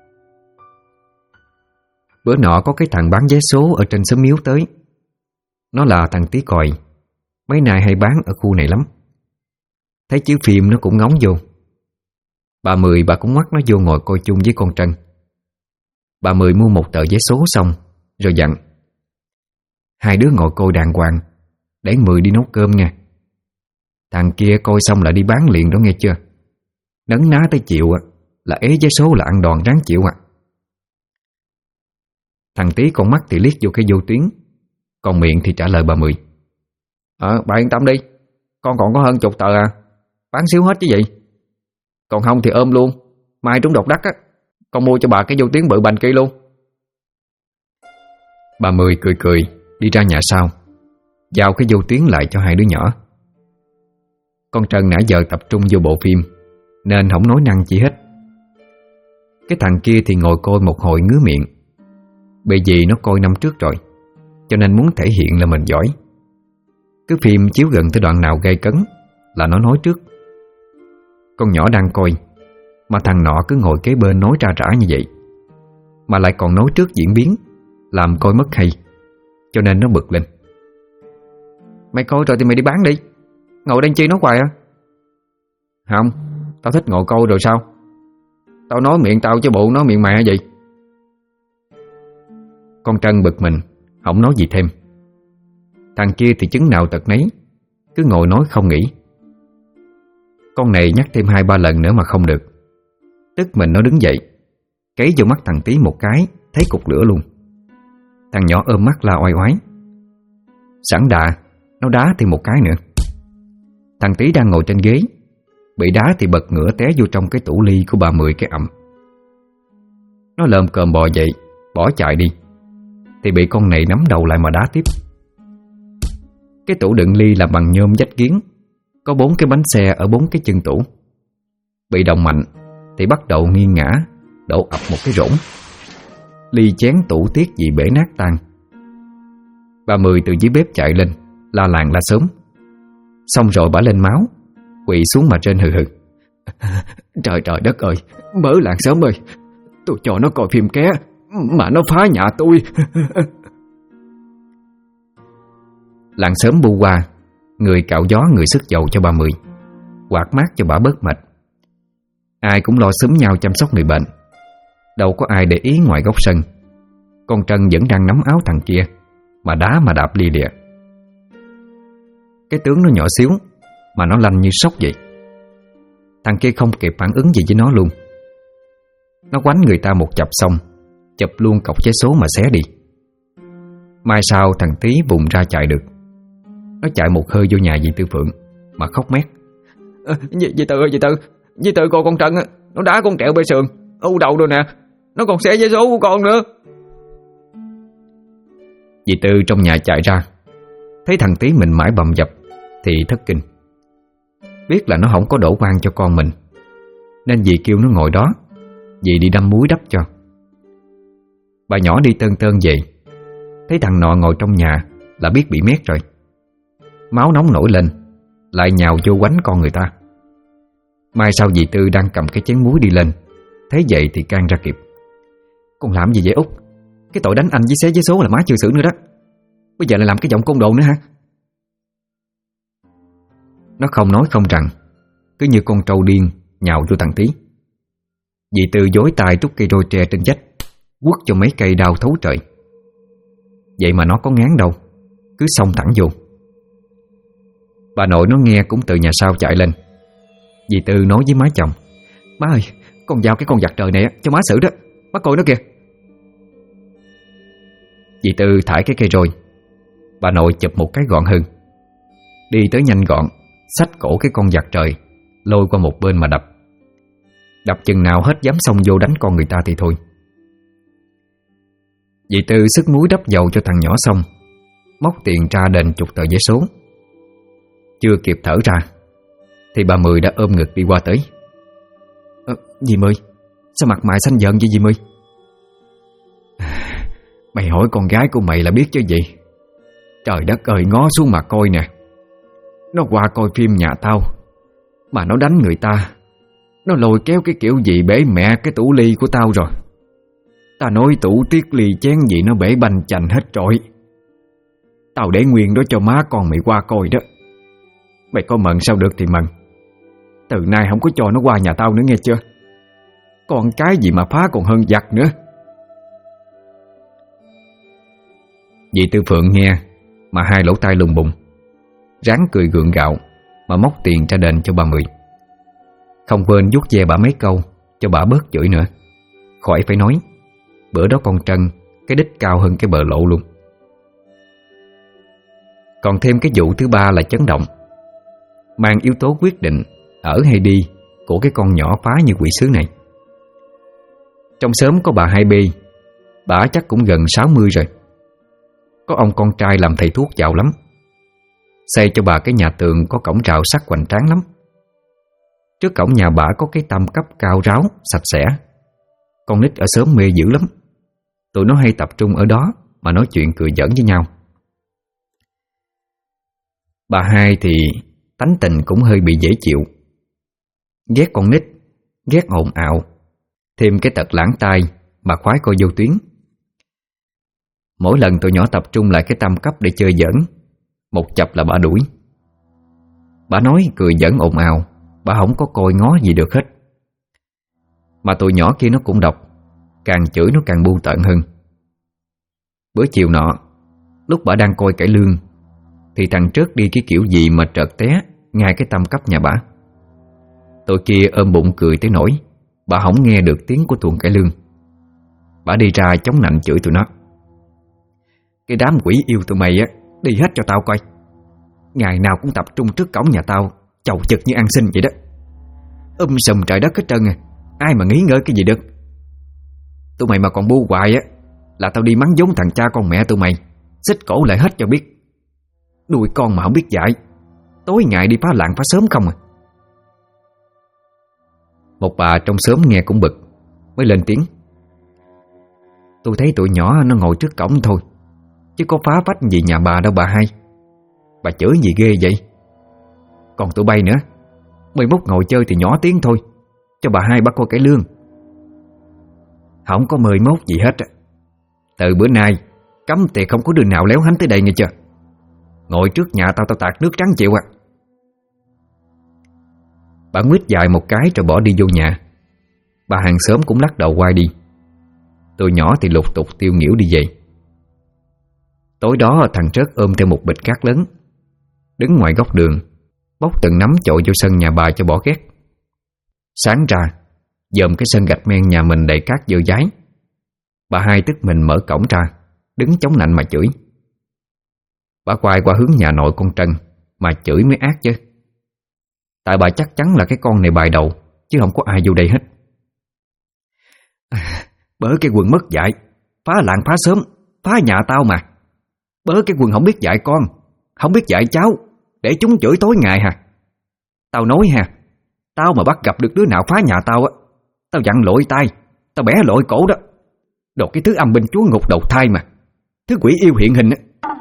Bữa nọ có cái thằng bán vé số ở trên xóm miếu tới. Nó là thằng Tí Còi, mấy nay hay bán ở khu này lắm. Thấy chiếu phim nó cũng ngóng vô. Bà Mười bà cũng ngoắt nó vô ngồi coi chung với con Trân. Bà Mười mua một tờ vé số xong rồi dặn: Hai đứa ngồi coi đàng hoàng, để Mười đi nấu cơm nha. Thằng kia coi xong là đi bán liền đó nghe chưa. Nấn ná tới chịu là ế vé số là ăn đòn ráng chịu à. Thằng Tí con mắt thì liếc vô cái vô tuyến, còn miệng thì trả lời bà Mười: Bà yên tâm đi, con còn có hơn 10 tờ à. Bán xíu hết chứ gì. Còn không thì ôm luôn, mai trúng độc đắc á, con mua cho bà cái vô tuyến bự bành kia luôn. Bà Mười cười cười đi ra nhà sau, giao cái vô tuyến lại cho hai đứa nhỏ. Con Trân nãy giờ tập trung vô bộ phim nên không nói năng chi hết. Cái thằng kia thì ngồi coi một hồi ngứa miệng. Bởi vì nó coi năm trước rồi, cho nên muốn thể hiện là mình giỏi. Cứ phim chiếu gần tới đoạn nào gây cấn là nó nói trước. Con nhỏ đang coi mà thằng nọ cứ ngồi kế bên nói ra rã như vậy, mà lại còn nói trước diễn biến, làm coi mất hay. Cho nên nó bực lên: Mày coi rồi thì mày đi bán đi, ngồi đây chi nói hoài à. Không, tao thích ngồi coi rồi sao. Tao nói miệng tao chứ bộ nói miệng mẹ vậy. Con Trân bực mình, không nói gì thêm. Thằng kia thì chứng nào tật nấy, cứ ngồi nói không nghỉ. Con này nhắc thêm 2-3 lần nữa mà không được. Tức mình nó đứng dậy, cấy vô mắt thằng Tí một cái, thấy cục lửa luôn. Thằng nhỏ ôm mắt la oai oái. Sẵn đà, nó đá thêm một cái nữa. Thằng Tí đang ngồi trên ghế, bị đá thì bật ngửa té vô trong cái tủ ly của bà Mười cái ầm. Nó lơm cơm bò dậy, bỏ chạy đi, thì bị con này nắm đầu lại mà đá tiếp. Cái tủ đựng ly là bằng nhôm vách kiếng, có 4 cái bánh xe ở 4 cái chân tủ. Bị động mạnh thì bắt đầu nghiêng ngã, đổ ập một cái rỗng. Ly chén tủ tiết gì bể nát tan. Bà Mười từ dưới bếp chạy lên, la làng la sớm. Xong rồi bả lên máu, quỵ xuống mà trên hừ hừ: Trời trời đất ơi, bớ làng sớm ơi, tôi cho nó coi phim ké mà nó phá nhà tôi. Làng sớm bu qua, người cạo gió người sức dầu cho bà Mười, quạt mát cho bà bớt mệt. Ai cũng lo xúm nhau chăm sóc người bệnh, đâu có ai để ý ngoài góc sân. Con Trân vẫn đang nắm áo thằng kia mà đá mà đạp lia lịa. Cái tướng nó nhỏ xíu mà nó lanh như sóc vậy. Thằng kia không kịp phản ứng gì với nó luôn. Nó quánh người ta một chập xong, chụp luôn cọc vé số mà xé đi. Mai sau thằng Tí vùng ra chạy được. Nó chạy một hơi vô nhà dì Tư Phượng mà khóc mét. Dì Tư coi con Trân á, nó đá con Trẹo bê sườn, u đầu rồi nè, nó còn xé vé số của con nữa. Dì Tư trong nhà chạy ra, thấy thằng Tí mình mãi bầm dập thì thất kinh. Biết là nó không có đổ oan cho con mình, nên dì kêu nó ngồi đó, dì đi đâm muối đắp cho. Bà nhỏ đi tơn tơn về, thấy thằng nọ ngồi trong nhà là biết bị mét rồi. Máu nóng nổi lên, lại nhào vô quánh con người ta. Mai sau dì Tư đang cầm cái chén muối đi lên, thấy vậy thì can ra kịp. Con làm gì vậy Út? Cái tội đánh anh với xé giấy số là má chưa xử nữa đó, bây giờ lại làm cái giọng côn đồ nữa hả? Nó không nói không rằng, cứ như con trâu điên nhào vô thằng Tí. Dì Tư dối tay trút cây roi tre trên vách, quất cho mấy cây đau thấu trời. Vậy mà nó có ngán đâu, cứ xông thẳng vô. Bà nội nó nghe cũng từ nhà sau chạy lên. Dì Tư nói với má chồng: Má ơi, con giao cái con giặc trời này cho má xử đó, má coi nó kìa. Dì Tư thải cái cây roi. Bà nội chụp một cái gọn hơn, đi tới nhanh gọn, xách cổ cái con giặc trời, lôi qua một bên mà đập. Đập chừng nào hết dám xông vô đánh con người ta thì thôi. Dì Tư sức muối đắp dầu cho thằng nhỏ xong, móc tiền ra đền chục tờ giấy số. Chưa kịp thở ra thì bà Mười đã ôm ngực đi qua tới. Dì Mười, sao mặt mày xanh giận vậy dì Mười? Mày hỏi con gái của mày là biết chứ gì. Trời đất ơi, ngó xuống mà coi nè. Nó qua coi phim nhà tao mà nó đánh người ta, nó lôi kéo cái kiểu gì bể mẹ cái tủ ly của tao rồi. Ta nói tủ tiết ly chén gì nó bể banh chành hết trọi. Tao để nguyên đó cho má con mày qua coi đó. Mày có mận sao được thì mận, từ nay không có cho nó qua nhà tao nữa nghe chưa. Còn cái gì mà phá còn hơn giặc nữa. Dì Tư Phượng nghe mà hai lỗ tai lùng bùng, ráng cười gượng gạo mà móc tiền ra đền cho bà Mười. Không quên vuốt ve bà mấy câu cho bà bớt chửi nữa. Khỏi phải nói, bữa đó con Trân cái đích cao hơn cái bờ lộ luôn. Còn thêm cái vụ thứ ba là chấn động, mang yếu tố quyết định ở hay đi của cái con nhỏ phá như quỷ sứ này. Trong xóm có bà Hai B, bà chắc cũng gần 60 rồi. Có ông con trai làm thầy thuốc giàu lắm, xây cho bà cái nhà tường có cổng rào sắt hoành tráng lắm. Trước cổng nhà bà có cái tam cấp cao ráo, sạch sẽ. Con nít ở xóm mê dữ lắm. Tụi nó hay tập trung ở đó mà nói chuyện cười giỡn với nhau. Bà Hai thì tánh tình cũng hơi bị dễ chịu, ghét con nít, ghét ồn ào, thêm cái tật lãng tai mà khoái coi vô tuyến. Mỗi lần tụi nhỏ tập trung lại cái tam cấp để chơi giỡn, một chập là bà đuổi. Bà nói cười giỡn ồn ào, bà không có coi ngó gì được hết. Mà tụi nhỏ kia nó cũng độc, càng chửi nó càng bu tợn hơn. Bữa chiều nọ, lúc bà đang coi cải lương thì thằng Trớt đi cái kiểu gì mà trợt té ngay cái tam cấp nhà bà. Tụi kia ôm bụng cười tới nỗi bà không nghe được tiếng của tuồng cải lương. Bà đi ra chống nạnh chửi tụi nó: Cái đám quỷ yêu tụi mày á, đi hết cho tao coi. Ngày nào cũng tập trung trước cổng nhà tao, chầu chực như ăn xin vậy đó. Sùm trời đất hết trơn à, ai mà nghĩ ngợi cái gì được. Tụi mày mà còn bu hoài á là tao đi mắng vốn thằng cha con mẹ tụi mày, xích cổ lại hết cho biết. Đuôi con mà không biết dạy, tối ngày đi phá làng phá xóm không à. Một bà trong xóm nghe cũng bực, mới lên tiếng: Tôi thấy tụi nhỏ nó ngồi trước cổng thôi, chứ có phá vách gì nhà bà đâu bà Hai. Bà chửi gì ghê vậy? Còn tụi bay nữa, 11 ngồi chơi thì nhỏ tiếng thôi, cho bà Hai bắt coi cải lương. Không có 11 gì hết á. Từ bữa nay cấm tiệt không có đường nào léo hánh tới đây nghe chưa. Ngồi trước nhà tao tạt nước trắng chịu à. Bà nguyết dài một cái rồi bỏ đi vô nhà. Bà hàng xóm cũng lắc đầu quay đi. Tụi nhỏ thì lục tục tiêu nghỉu đi về. Tối đó thằng Trớt ôm theo một bịch cát lớn, đứng ngoài góc đường bóc từng nắm chội vô sân nhà bà cho bỏ ghét. Sáng ra dòm cái sân gạch men nhà mình đầy cát dơ dái. Bà Hai tức mình mở cổng ra, đứng chống nạnh mà chửi. Bà quay qua hướng nhà nội con Trân mà chửi mới ác chứ. Tại bà chắc chắn là cái con này bài đầu, chứ không có ai vô đây hết. Bớ cái quần mất dạy, phá làng phá xóm, phá nhà tao mà. Bớ cái quần không biết dạy con, không biết dạy cháu, để chúng chửi tối ngày hả? Tao nói ha, tao mà bắt gặp được đứa nào phá nhà tao á, tao dặn lội tay, tao bẻ lội cổ đó. Đồ cái thứ âm binh chúa ngục đầu thai mà, thứ quỷ yêu hiện hình á.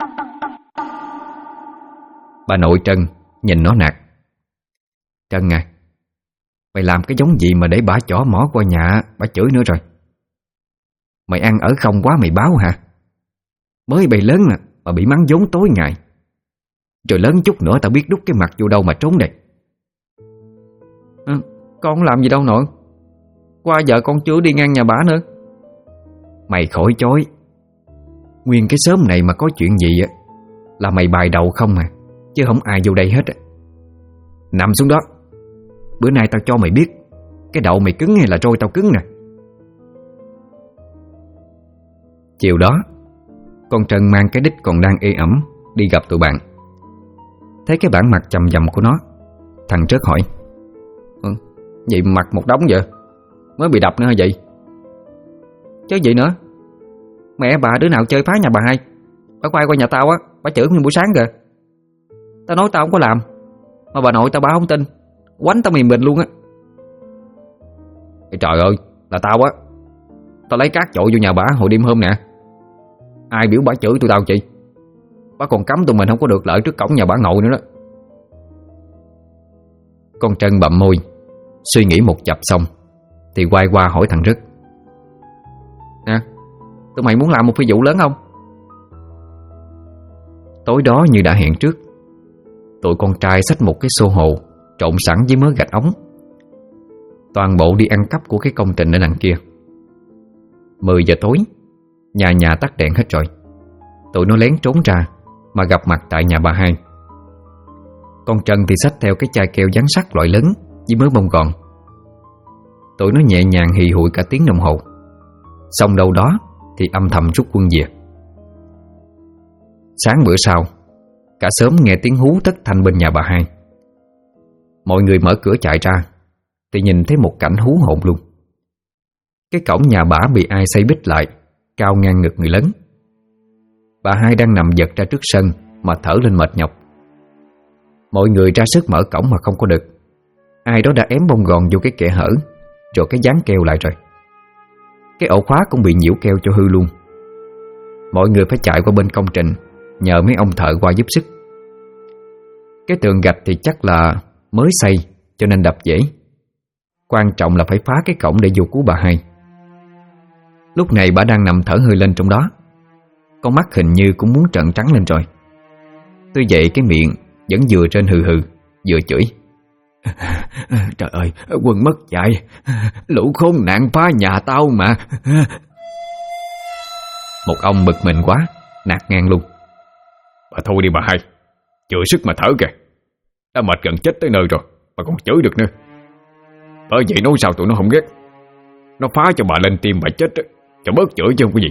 Bà nội Trân nhìn nó nạt. Trân à, mày làm cái giống gì mà để bả chỏ mỏ qua nhà bả chửi nữa rồi? Mày ăn ở không quá mày báo hả? Mới bày lớn mà bị mắng vốn tối ngày. Rồi lớn chút nữa tao biết đút cái mặt vô đâu mà trốn đây. Con không làm gì đâu nội. Qua giờ con chưa đi ngang nhà bả nữa. Mày khỏi chối. Nguyên cái xóm này mà có chuyện gì á là mày bài đầu không mà, chứ không ai vô đây hết á. Nằm xuống đó. Bữa nay tao cho mày biết cái đậu mày cứng hay là trôi tao cứng nè. Chiều đó, con Trân mang cái đít còn đang ê ẩm đi gặp tụi bạn. Thấy cái bản mặt chầm chầm của nó, thằng Trớt hỏi: Gì mặt một đống vậy? Mới bị đập nữa hả vậy? Chứ gì nữa? Mẹ bà đứa nào chơi phá nhà bà Hai, bà quay qua nhà tao á, bà chửi nguyên buổi sáng kìa. Tao nói tao không có làm, mà bà nội tao bà không tin, quánh tao mìm bình luôn á. Trời ơi, là tao á. Tao lấy cát chội vô nhà bà hồi đêm hôm nè. Ai biểu bà chửi tụi tao chị? Bà còn cấm tụi mình không có được lợi trước cổng nhà bà ngồi nữa đó. Con Trân bậm môi, suy nghĩ một chập xong thì quay qua hỏi thằng Rứt: Nè, tụi mày muốn làm một phi vụ lớn không? Tối đó như đã hẹn trước, tụi con trai xách một cái xô hồ trộn sẵn với mớ gạch ống, toàn bộ đi ăn cắp của cái công trình ở đằng kia. 10 giờ tối, nhà tắt đèn hết rồi. Tụi nó lén trốn ra mà gặp mặt tại nhà bà Hai. Con Trân thì xách theo cái chai keo dán sắt loại lớn với mớ bông gòn. Tụi nó nhẹ nhàng hì hụi cả tiếng đồng hồ. Xong đâu đó thì âm thầm rút quân về. Sáng bữa sau, cả xóm nghe tiếng hú tất thanh bên nhà bà Hai. Mọi người mở cửa chạy ra thì nhìn thấy một cảnh hú hồn luôn. Cái cổng nhà bả bị ai xây bít lại, cao ngang ngực người lớn. Bà Hai đang nằm giật ra trước sân mà thở lên mệt nhọc. Mọi người ra sức mở cổng mà không có được. Ai đó đã ém bông gòn vô cái kẽ hở, rồi cái dán keo lại rồi. Cái ổ khóa cũng bị nhiễu keo cho hư luôn. Mọi người phải chạy qua bên công trình, nhờ mấy ông thợ qua giúp sức. Cái tường gạch thì chắc là mới xây cho nên đập dễ. Quan trọng là phải phá cái cổng để vô cứu bà Hai. Lúc này bà đang nằm thở hơi lên trong đó. Con mắt hình như cũng muốn trợn trắng lên rồi. Tuy vậy cái miệng vẫn vừa trên hừ hừ, vừa chửi: Trời ơi, quân mất dạy, lũ khốn nạn phá nhà tao mà. Một ông bực mình quá, nạt ngang luôn: Bà thôi đi bà Hai, chữa sức mà thở kìa. Đã mệt gần chết tới nơi rồi mà còn chửi được nữa. Bởi vậy nói sao tụi nó không ghét. Nó phá cho bà lên tim bà chết cho bớt chửi chứ không có gì.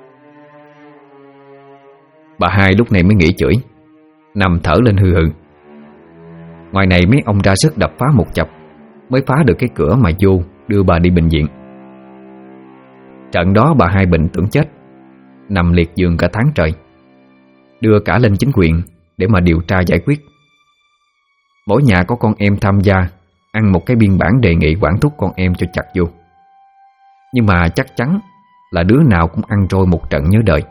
Bà Hai lúc này mới nghỉ chửi, nằm thở lên hừ hừ. Ngoài này mấy ông ra sức đập phá một chập mới phá được cái cửa mà vô đưa bà đi bệnh viện. Trận đó bà Hai bệnh tưởng chết, nằm liệt giường cả tháng trời, đưa cả lên chính quyền để mà điều tra giải quyết. Mỗi nhà có con em tham gia ăn một cái biên bản đề nghị quản thúc con em cho chặt vô. Nhưng mà chắc chắn là đứa nào cũng ăn trôi một trận nhớ đời.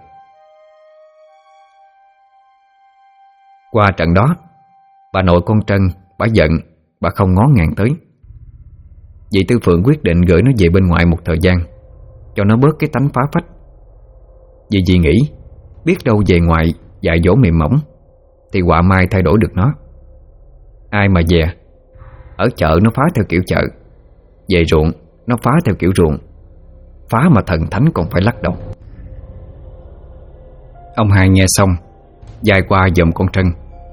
Qua trận đó, bà nội con Trân bà giận, bà không ngó ngàng tới. Dì Tư Phượng quyết định gửi nó về bên ngoài một thời gian, cho nó bớt cái tánh phá phách. Vì dì nghĩ biết đâu về ngoại dạy dỗ mềm mỏng thì họa mai thay đổi được nó. Ai mà về, ở chợ nó phá theo kiểu chợ, về ruộng nó phá theo kiểu ruộng, phá mà thần thánh còn phải lắc đầu. Ông Hai nghe xong, dài qua dòm con Trân.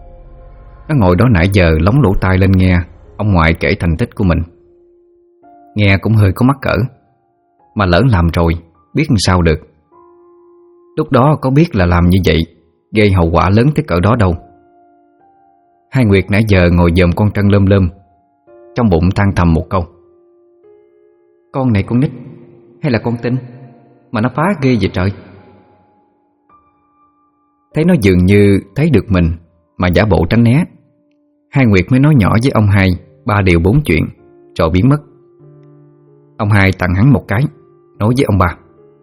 Nó ngồi đó nãy giờ lóng lỗ tai lên nghe ông ngoại kể thành tích của mình. Nghe cũng hơi có mắc cỡ, mà lỡ làm rồi biết làm sao được. Lúc đó có biết là làm như vậy gây hậu quả lớn tới cỡ đó đâu. Hai Nguyệt nãy giờ ngồi dòm con Trân lơm lơm, trong bụng than thầm một câu: con này con nít hay là con tinh mà nó phá ghê vậy trời. Thấy nó dường như thấy được mình mà giả bộ tránh né, Hai Nguyệt mới nói nhỏ với ông hai 3 điều 4 chuyện rồi biến mất. Ông hai tặng hắn một cái, nói với ông ba: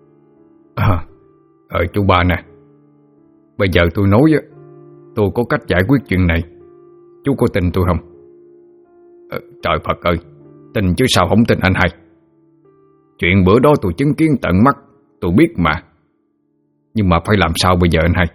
Chú ba nè, bây giờ tôi nói á, tôi có cách giải quyết chuyện này, chú có tin tôi không? Trời Phật ơi, tin chứ sao không tin anh hai. Chuyện bữa đó tôi chứng kiến tận mắt, tôi biết mà. Nhưng mà phải làm sao bây giờ anh hai?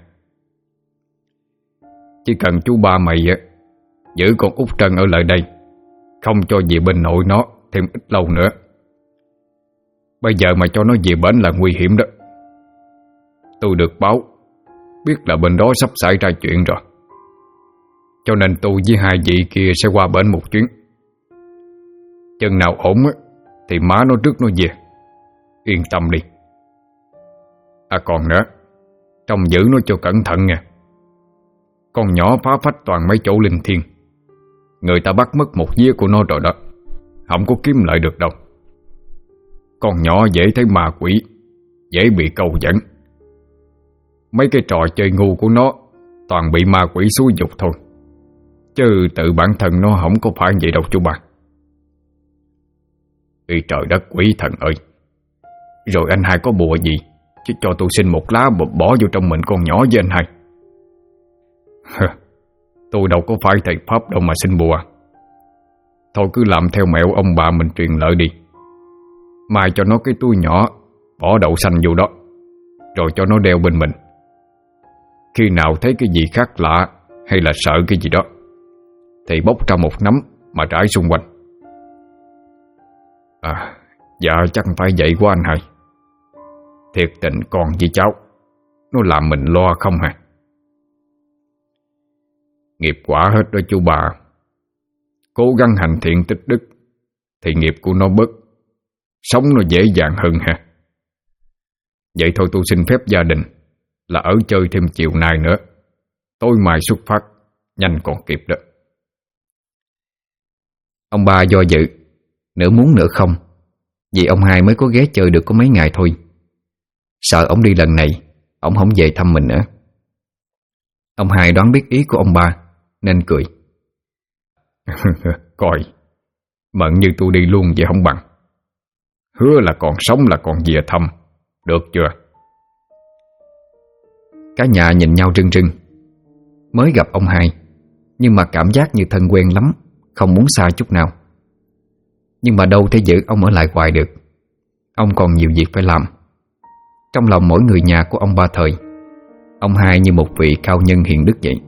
Chỉ cần chú ba mày á giữ con Út Trân ở lại đây, không cho về bên nội nó thêm ít lâu nữa. Bây giờ mà cho nó về bển là nguy hiểm đó. Tôi được báo biết là bên đó sắp xảy ra chuyện rồi, cho nên tôi với hai vị kia sẽ qua bển một chuyến. Chừng nào ổn á thì má nó trước nó về. Yên tâm đi. Còn nữa, trông giữ nó cho cẩn thận nha. Con nhỏ phá phách toàn mấy chỗ linh thiêng, người ta bắt mất một vía của nó rồi đó, không có kiếm lại được đâu. Con nhỏ dễ thấy ma quỷ, dễ bị câu dẫn. Mấy cái trò chơi ngu của nó toàn bị ma quỷ xúi dục thôi, chứ tự bản thân nó không có phải vậy đâu chú ba. Ê trời đất quỷ thần ơi, rồi anh hai có bùa gì chứ cho tôi xin một lá bỏ vô trong mình con nhỏ với anh hai? Tôi đâu có phải thầy pháp đâu mà xin bùa. Thôi cứ làm theo mẹo ông bà mình truyền lợi đi. Mai cho nó cái túi nhỏ, bỏ đậu xanh vô đó, rồi cho nó đeo bên mình. Khi nào thấy cái gì khác lạ hay là sợ cái gì đó thì bốc ra một nắm mà trải xung quanh. Dạ chắc phải vậy của anh hai. Thiệt tình con với cháu nó làm mình lo không hả? Nghiệp quả hết đó chú bà. Cố gắng hành thiện tích đức thì nghiệp của nó bớt, sống nó dễ dàng hơn ha. Vậy thôi tôi xin phép gia đình là ở chơi thêm chiều nay nữa, tối mai xuất phát, nhanh còn kịp đó. Ông ba do dự, nửa muốn nửa không, vì ông hai mới có ghé chơi được có mấy ngày thôi. Sợ ông đi lần này ông không về thăm mình nữa. Ông hai đoán biết ý của ông ba nên cười. Coi mận như tôi đi luôn vậy không bằng. Hứa là còn sống là còn về thăm, được chưa? Cả nhà nhìn nhau rưng rưng. Mới gặp ông hai nhưng mà cảm giác như thân quen lắm, không muốn xa chút nào. Nhưng mà đâu thể giữ ông ở lại hoài được. Ông còn nhiều việc phải làm. Trong lòng mỗi người nhà của ông ba Thời, ông hai như một vị cao nhân hiền đức vậy.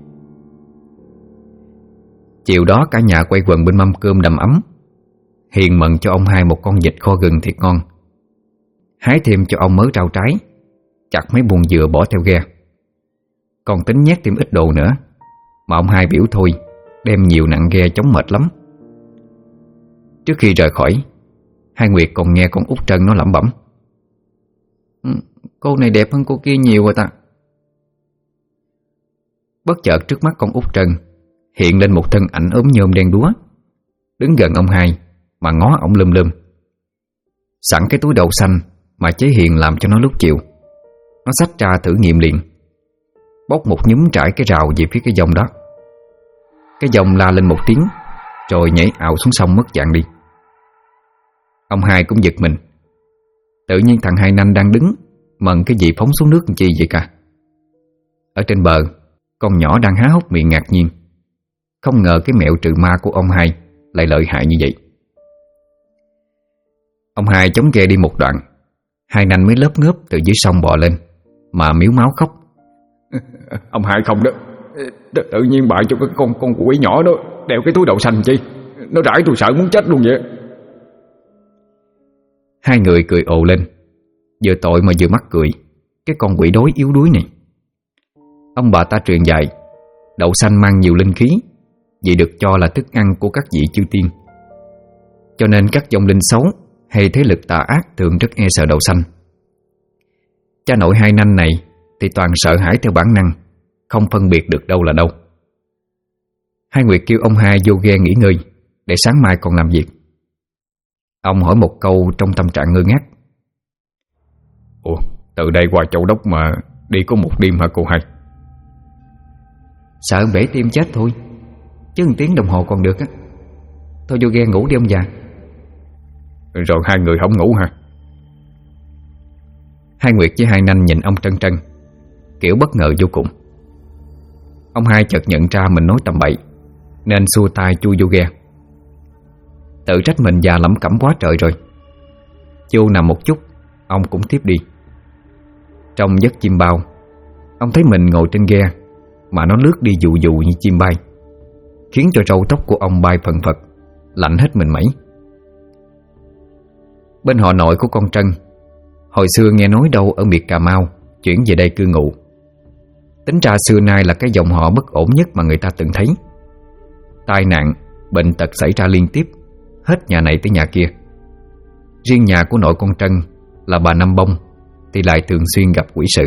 Chiều đó cả nhà quay quần bên mâm cơm đầm ấm. Hiền mận cho ông hai một con vịt kho gừng thiệt ngon, hái thêm cho ông mớ rau trái, chặt mấy buồng dừa bỏ theo ghe. Còn tính nhét thêm ít đồ nữa, mà ông hai biểu thôi, đem nhiều nặng ghe chống mệt lắm. Trước khi rời khỏi, Hai Nguyệt còn nghe con Út Trân nó lẩm bẩm: Cô này đẹp hơn cô kia nhiều rồi ta. Bất chợt trước mắt con Út Trân hiện lên một thân ảnh ốm nhôm đen đúa, đứng gần ông hai mà ngó ổng lum lum. Sẵn cái túi đậu xanh mà chế Hiền làm cho nó lúc chiều, nó xách ra thử nghiệm liền, bốc một nhúm trải cái rào về phía cái dòng đó. Cái dòng la lên một tiếng rồi nhảy ào xuống sông mất dạng đi. Ông hai cũng giật mình. Tự nhiên thằng Hai Nanh đang đứng mần cái gì phóng xuống nước làm chi vậy cả. Ở trên bờ, con nhỏ đang há hốc miệng ngạc nhiên, không ngờ cái mẹo trừ ma của ông hai lại lợi hại như vậy. Ông hai chống ghe đi một đoạn, Hai Nanh mới lớp ngớp từ dưới sông bò lên mà miếu máu khóc. Ông hai không đó, tự nhiên bại cho cái con quỷ nhỏ đó đeo cái túi đậu xanh chi. Nó rải tôi sợ muốn chết luôn vậy. Hai người cười ồ lên, vừa tội mà vừa mắc cười cái con quỷ đói yếu đuối này. Ông bà ta truyền dạy đậu xanh mang nhiều linh khí, vì được cho là thức ăn của các vị chư tiên. Cho nên các vong linh xấu hay thế lực tà ác thường rất e sợ đậu xanh. Cha nội hai nanh này thì toàn sợ hãi theo bản năng, không phân biệt được đâu là đâu. Hai Nguyệt kêu ông hai vô ghe nghỉ ngơi để sáng mai còn làm việc. Ông hỏi một câu trong tâm trạng ngơ ngác. Ủa, từ đây qua Châu Đốc mà đi có một đêm hả cô hai? Sợ bể tim chết thôi, chứ 1 tiếng đồng hồ còn được á. Thôi vô ghe ngủ đi ông già. Rồi hai người không ngủ hả? Hai Nguyệt với hai nanh nhìn ông trân trân, kiểu bất ngờ vô cùng. Ông hai chợt nhận ra mình nói tầm bậy, nên xua tay chui vô ghe. Tự trách mình già lẩm cẩm quá trời rồi. Chu nằm một chút, ông cũng tiếp đi. Trong giấc chim bao, ông thấy mình ngồi trên ghe mà nó lướt đi dụ dụ như chim bay, khiến cho râu tóc của ông bay phần phật, lạnh hết mình mẩy. Bên họ nội của con Trân, hồi xưa nghe nói đâu ở miệt Cà Mau chuyển về đây cư ngụ. Tính ra xưa nay là cái dòng họ bất ổn nhất mà người ta từng thấy. Tai nạn, bệnh tật xảy ra liên tiếp, hết nhà này tới nhà kia. Riêng nhà của nội con Trân là bà Năm Bông thì lại thường xuyên gặp quỷ sự.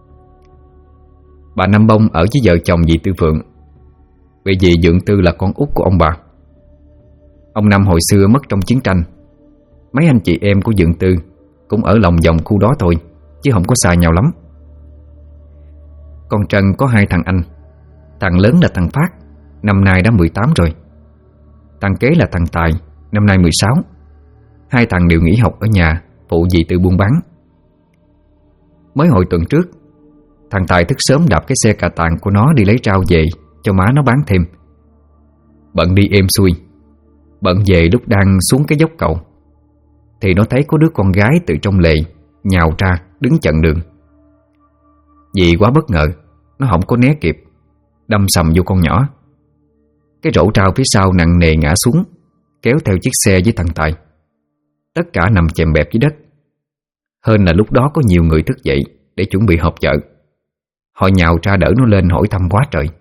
Bà Năm Bông ở với vợ chồng dì Tư Phượng, vì dì Dượng Tư là con út của ông bà. Ông Năm hồi xưa mất trong chiến tranh. Mấy anh chị em của Dượng Tư cũng ở lòng vòng khu đó thôi, chứ không có xa nhau lắm. Con Trân có 2 thằng anh. Thằng lớn là thằng Phát, năm nay đã 18 rồi. Thằng kế là thằng Tài, năm nay 16. 2 thằng đều nghỉ học ở nhà phụ dì Tư buôn bán. Mới hồi tuần trước, thằng Tài thức sớm đạp cái xe cà tàng của nó đi lấy rau về cho má nó bán thêm. Bận đi êm xuôi, bận về lúc đang xuống cái dốc cầu thì nó thấy có đứa con gái từ trong lề nhào ra đứng chặn đường. Vì quá bất ngờ, nó không có né kịp, đâm sầm vô con nhỏ. Cái rổ rau phía sau nặng nề ngã xuống, kéo theo chiếc xe với thằng Tài. Tất cả nằm chèm bẹp dưới đất. Hên là lúc đó có nhiều người thức dậy để chuẩn bị họp chợ. Họ nhào ra đỡ nó lên hỏi thăm quá trời.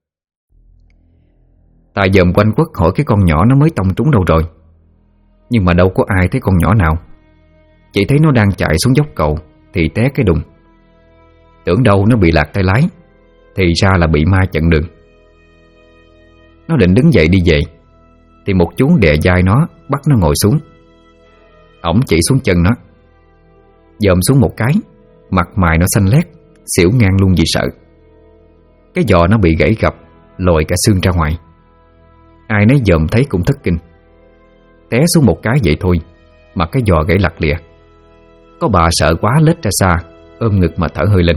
Tài dòm quanh quất hỏi cái con nhỏ nó mới tông trúng đâu rồi, nhưng mà đâu có ai thấy con nhỏ nào. Chỉ thấy nó đang chạy xuống dốc cầu thì té cái đùng. Tưởng đâu nó bị lạc tay lái, thì ra là bị ma chặn đường. Nó định đứng dậy đi về thì một chú đè vai nó, bắt nó ngồi xuống. Ổng chỉ xuống chân nó, dòm xuống một cái, mặt mày nó xanh lét, xỉu ngang luôn vì sợ. Cái giò nó bị gãy gập, lồi cả xương ra ngoài. Ai nấy dòm thấy cũng thất kinh. Té xuống một cái vậy thôi mà cái giò gãy lặt lìa. Có bà sợ quá lết ra xa, ôm ngực mà thở hơi lên.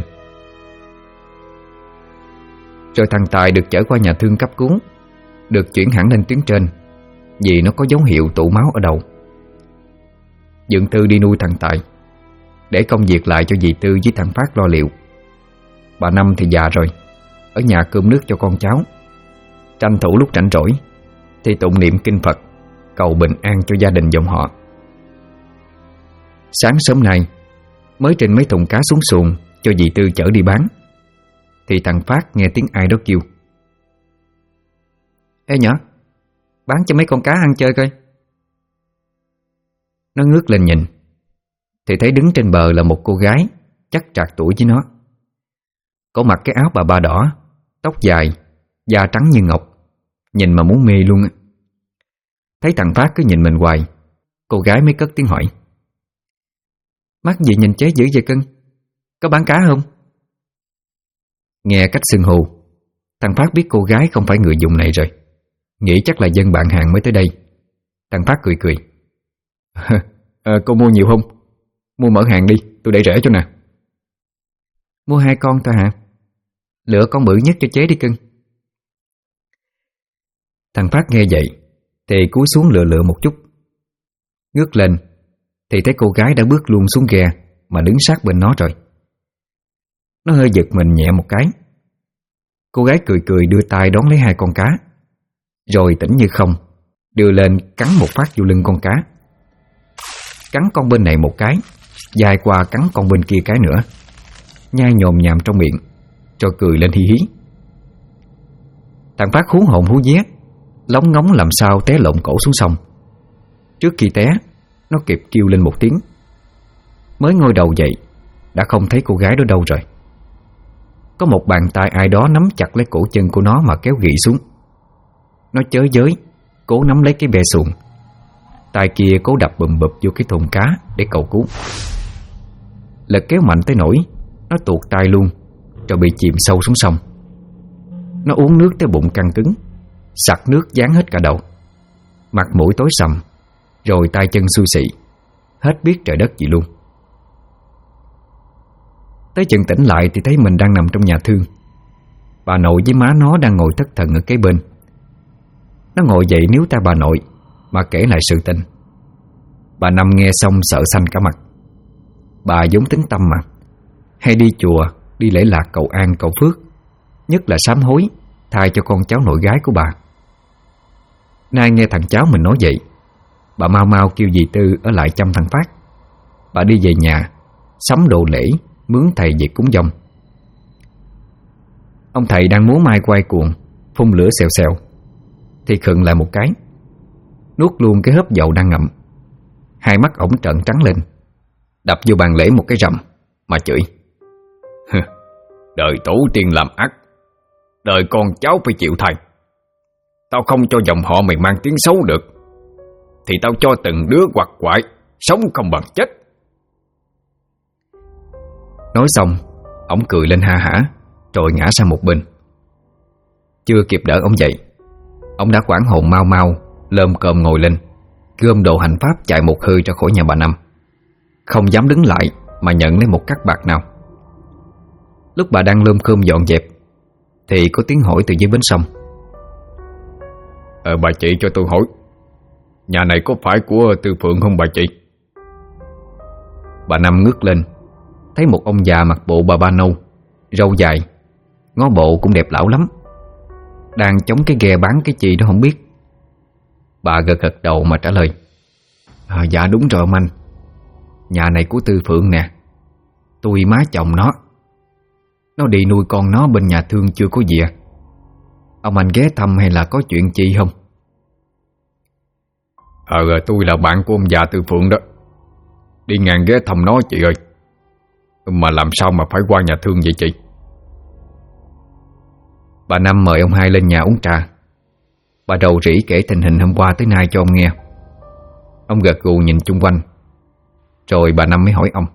Rồi thằng Tài được chở qua nhà thương cấp cứu, được chuyển hẳn lên tuyến trên vì nó có dấu hiệu tụ máu ở đầu. Dượng Tư đi nuôi thằng Tài, để công việc lại cho dì Tư với thằng Phát lo liệu. Bà Năm thì già rồi, ở nhà cơm nước cho con cháu. Tranh thủ lúc rảnh rỗi thì tụng niệm kinh Phật, cầu bình an cho gia đình dòng họ. Sáng sớm nay mới trên mấy thùng cá xuống xuồng cho dì Tư chở đi bán, thì thằng Phát nghe tiếng ai đó kêu: "Ê nhỏ, bán cho mấy con cá ăn chơi coi." Nó ngước lên nhìn thì thấy đứng trên bờ là một cô gái chắc trạc tuổi với nó. Có mặc cái áo bà ba đỏ, tóc dài, da trắng như ngọc, nhìn mà muốn mê luôn á. Thấy thằng Phát cứ nhìn mình hoài, cô gái mới cất tiếng hỏi: "Mắt gì nhìn chế dữ vậy cưng? Có bán cá không?" Nghe cách xưng hô, thằng Phát biết cô gái không phải người vùng này rồi, nghĩ chắc là dân bạn hàng mới tới đây. Thằng Phát cười cười: "Cô mua nhiều không? Mua mở hàng đi, tôi để rẻ cho nè." "Mua 2 con thôi hả? Lựa con bự nhất cho chế đi cưng." Thằng Phát nghe vậy thì cúi xuống lựa một chút. Ngước lên thì thấy cô gái đã bước luôn xuống ghe mà đứng sát bên nó rồi. Nó hơi giật mình nhẹ một cái. Cô gái cười cười đưa tay đón lấy 2 con cá, rồi tỉnh như không đưa lên cắn một phát vô lưng con cá. Cắn con bên này một cái, dài qua cắn con bên kia cái nữa, nhai nhồm nhàm trong miệng, rồi cười lên hí hí. Thằng Phát hú hồn hú vía, lóng ngóng làm sao té lộn cổ xuống sông. Trước khi té, nó kịp kêu lên một tiếng. Mới ngoi đầu dậy đã không thấy cô gái đó đâu rồi. Có một bàn tay ai đó nắm chặt lấy cổ chân của nó mà kéo gị xuống. Nó chới giới cố nắm lấy cái bè xuồng, tay kia cố đập bùm bụp vô cái thùng cá để cầu cứu. Lực kéo mạnh tới nỗi nó tuột tay luôn, rồi bị chìm sâu xuống sông. Nó uống nước tới bụng căng cứng, sặc nước dán hết cả đầu, mặt mũi tối sầm, rồi tay chân xui xị, hết biết trời đất gì luôn. Tới chừng tỉnh lại thì thấy mình đang nằm trong nhà thương. Bà nội với má nó đang ngồi thất thần ở kế bên. Nó ngồi dậy níu tay bà nội mà kể lại sự tình. Bà Năm nghe xong sợ xanh cả mặt. Bà giống tính tâm mà, hay đi chùa, đi lễ lạc cầu an cầu phước, nhất là sám hối thay cho con cháu nội gái của bà. Nay nghe thằng cháu mình nói vậy, bà mau mau kêu dì Tư ở lại chăm thằng Phát. Bà đi về nhà sắm đồ lễ, mướn thầy về cúng dông. Ông thầy đang múa mai quay cuồng, phun lửa xèo xèo, thì khựng lại một cái, nuốt luôn cái hớp dầu đang ngậm. Hai mắt ổng trợn trắng lên, đập vô bàn lễ một cái rầm mà chửi: Đời tổ tiên làm ác, đời con cháu phải chịu thay. Tao không cho dòng họ mày mang tiếng xấu được, thì tao cho từng đứa quặt quại sống không bằng chết. Nói xong, ổng cười lên ha hả, rồi ngã sang một bên. Chưa kịp đỡ ông dậy, ông đã quảng hồn mau mau lơm cơm ngồi lên, gom đồ hành pháp chạy một hơi ra khỏi nhà bà Năm, không dám đứng lại mà nhận lấy một cắc bạc nào. Lúc bà đang lơm cơm dọn dẹp thì có tiếng hỏi từ dưới bến sông: Bà chị cho tôi hỏi, nhà này có phải của Tư Phượng không bà chị? Bà Năm ngước lên, thấy một ông già mặc bộ bà ba nâu, râu dài, ngó bộ cũng đẹp lão lắm, đang chống cái ghe bán cái gì đó không biết. Bà gật gật đầu mà trả lời: Dạ đúng rồi ông anh, nhà này của Tư Phượng nè. Tôi má chồng nó đi nuôi con nó bên nhà thương chưa có gì à. Ông anh ghé thăm hay là có chuyện chi không? Tôi là bạn của ông già Tư Phượng đó, đi ngang ghé thăm nó chị ơi. Mà làm sao mà phải qua nhà thương vậy chị? Bà Năm mời ông hai lên nhà uống trà. Bà rầu rĩ kể tình hình hôm qua tới nay cho ông nghe. Ông gật gù nhìn chung quanh, rồi bà Năm mới hỏi ông: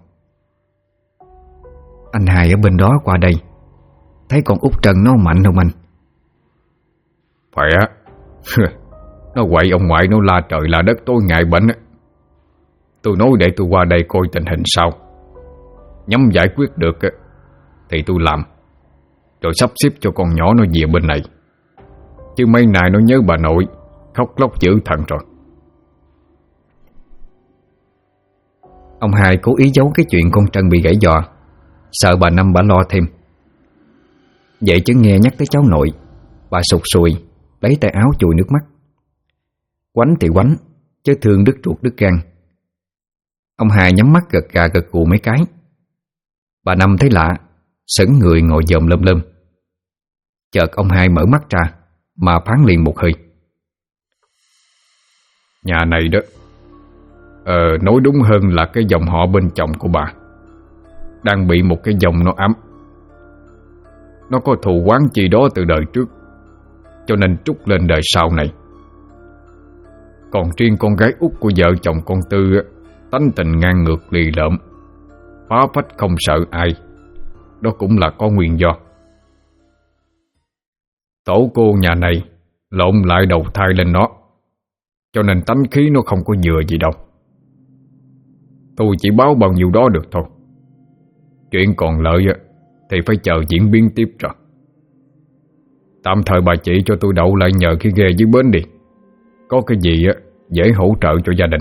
Anh hai ở bên đó qua đây, thấy con út Trần nó mạnh không anh? Phải á. Nó quậy ông ngoại nó la trời la đất tối ngày bệnh á. Tôi nói để tôi qua đây coi tình hình sao, nhắm giải quyết được thì tôi làm, rồi sắp xếp cho con nhỏ nó về bên này. Chứ mấy nay nó nhớ bà nội, khóc lóc dữ thần rồi. Ông hai cố ý giấu cái chuyện con Trân bị gãy giò, sợ bà Năm bà lo thêm. Vậy chứ nghe nhắc tới cháu nội, bà sụt sùi lấy tay áo chùi nước mắt. Quánh thì quánh, chứ thương đứt ruột đứt gan. Ông hai nhắm mắt gật gà gật gù mấy cái. Bà Năm thấy lạ, sững người ngồi dòm lơm lơm. Chợt ông hai mở mắt ra mà phán liền một hơi: Nhà này đó, nói đúng hơn là cái dòng họ bên chồng của bà đang bị một cái dòng nó ám. Nó có thù oán chi đó từ đời trước, cho nên trút lên đời sau này. Còn riêng con gái út của vợ chồng con Tư, tánh tình ngang ngược lì lợm, phá phách không sợ ai, đó cũng là có nguyên do. Tổ cô nhà này lộn lại đầu thai lên nó, cho nên tánh khí nó không có vừa gì đâu. Tôi chỉ báo bao nhiêu đó được thôi. Chuyện còn lợi thì phải chờ diễn biến tiếp rồi. Tạm thời bà chị cho tôi đậu lại nhờ cái ghe dưới bến đi. Có cái gì dễ hỗ trợ cho gia đình.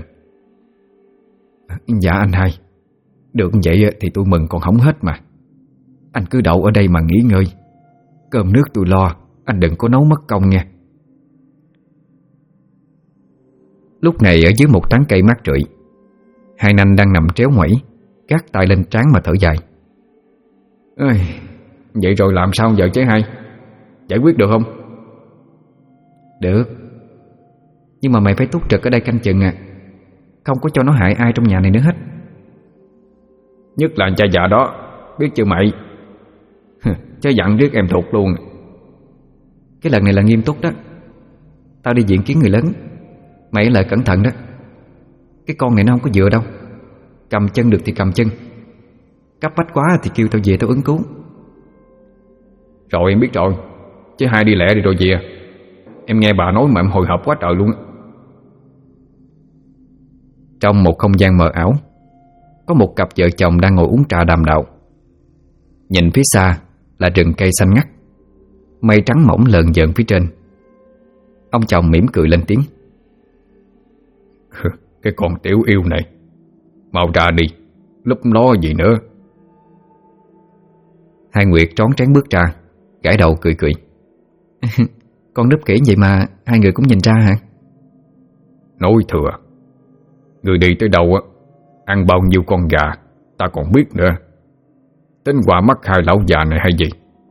Dạ anh hai, được vậy thì tôi mừng còn không hết mà. Anh cứ đậu ở đây mà nghỉ ngơi, cơm nước tôi lo, anh đừng có nấu mất công nghe. Lúc này ở dưới một tán cây mát rượi, hai nanh đang nằm tréo ngoẩy, gác tay lên trán mà thở dài. Vậy rồi làm sao giờ chứ hai? Giải quyết được không? Được, nhưng mà mày phải túc trực ở đây canh chừng à. không có cho nó hại ai trong nhà này nữa hết. Nhất là cha già đó, biết chưa mày? Chứ dặn riết em thục luôn. Cái lần này là nghiêm túc đó. Tao đi diện kiến người lớn, mày lại cẩn thận đó. Cái con này nó không có dựa đâu. Cầm chân được thì cầm chân, cấp bách quá thì kêu tao về tao ứng cứu. Rồi em biết rồi. Chứ hai đi lẹ đi rồi về. Em nghe bà nói mà em hồi hộp quá trời luôn. Trong một không gian mờ ảo, có một cặp vợ chồng đang ngồi uống trà đàm đạo. Nhìn phía xa là rừng cây xanh ngắt, mây trắng mỏng lờn vờn phía trên. Ông chồng mỉm cười lên tiếng. Cái con tiểu yêu này, mau ra đi, lúc lo gì nữa. Hai Nguyệt trón trán bước ra, gãi đầu cười cười. Con núp kỹ vậy mà hai người cũng nhìn ra hả? Nói thừa. Người đi tới đâu á, ăn bao nhiêu con gà ta còn biết nữa. Tính qua mắt hai lão già này hay gì?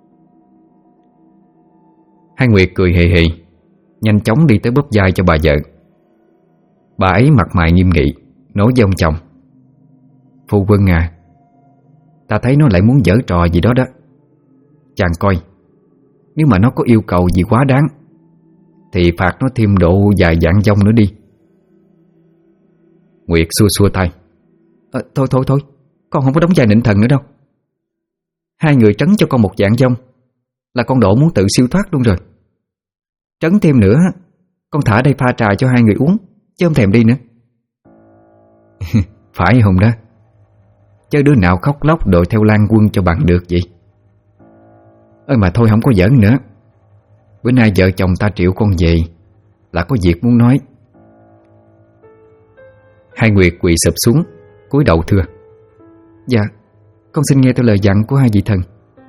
Hai Nguyệt cười hì hì, nhanh chóng đi tới bóp vai cho bà vợ. Bà ấy mặt mày nghiêm nghị, nói với ông chồng. Phu quân à, ta thấy nó lại muốn giở trò gì đó đó. Chàng coi, nếu mà nó có yêu cầu gì quá đáng thì phạt nó thêm độ vài vạn dong nữa đi. Nguyệt xua xua tay. Thôi, con không có đóng vai nịnh thần nữa đâu. Hai người trấn cho con một vạn dong là con Độ muốn tự siêu thoát luôn rồi. Trấn thêm nữa, con thả đây pha trà cho hai người uống, chứ không thèm đi nữa. Phải không đó? Chứ đứa nào khóc lóc đội theo Lan Quân cho bằng được vậy? Mà thôi không có giỡn nữa. Bữa nay vợ chồng ta triệu con về là có việc muốn nói. Hai Nguyệt quỳ sụp xuống, cúi đầu thưa. Dạ, con xin nghe theo lời dặn của hai vị thần.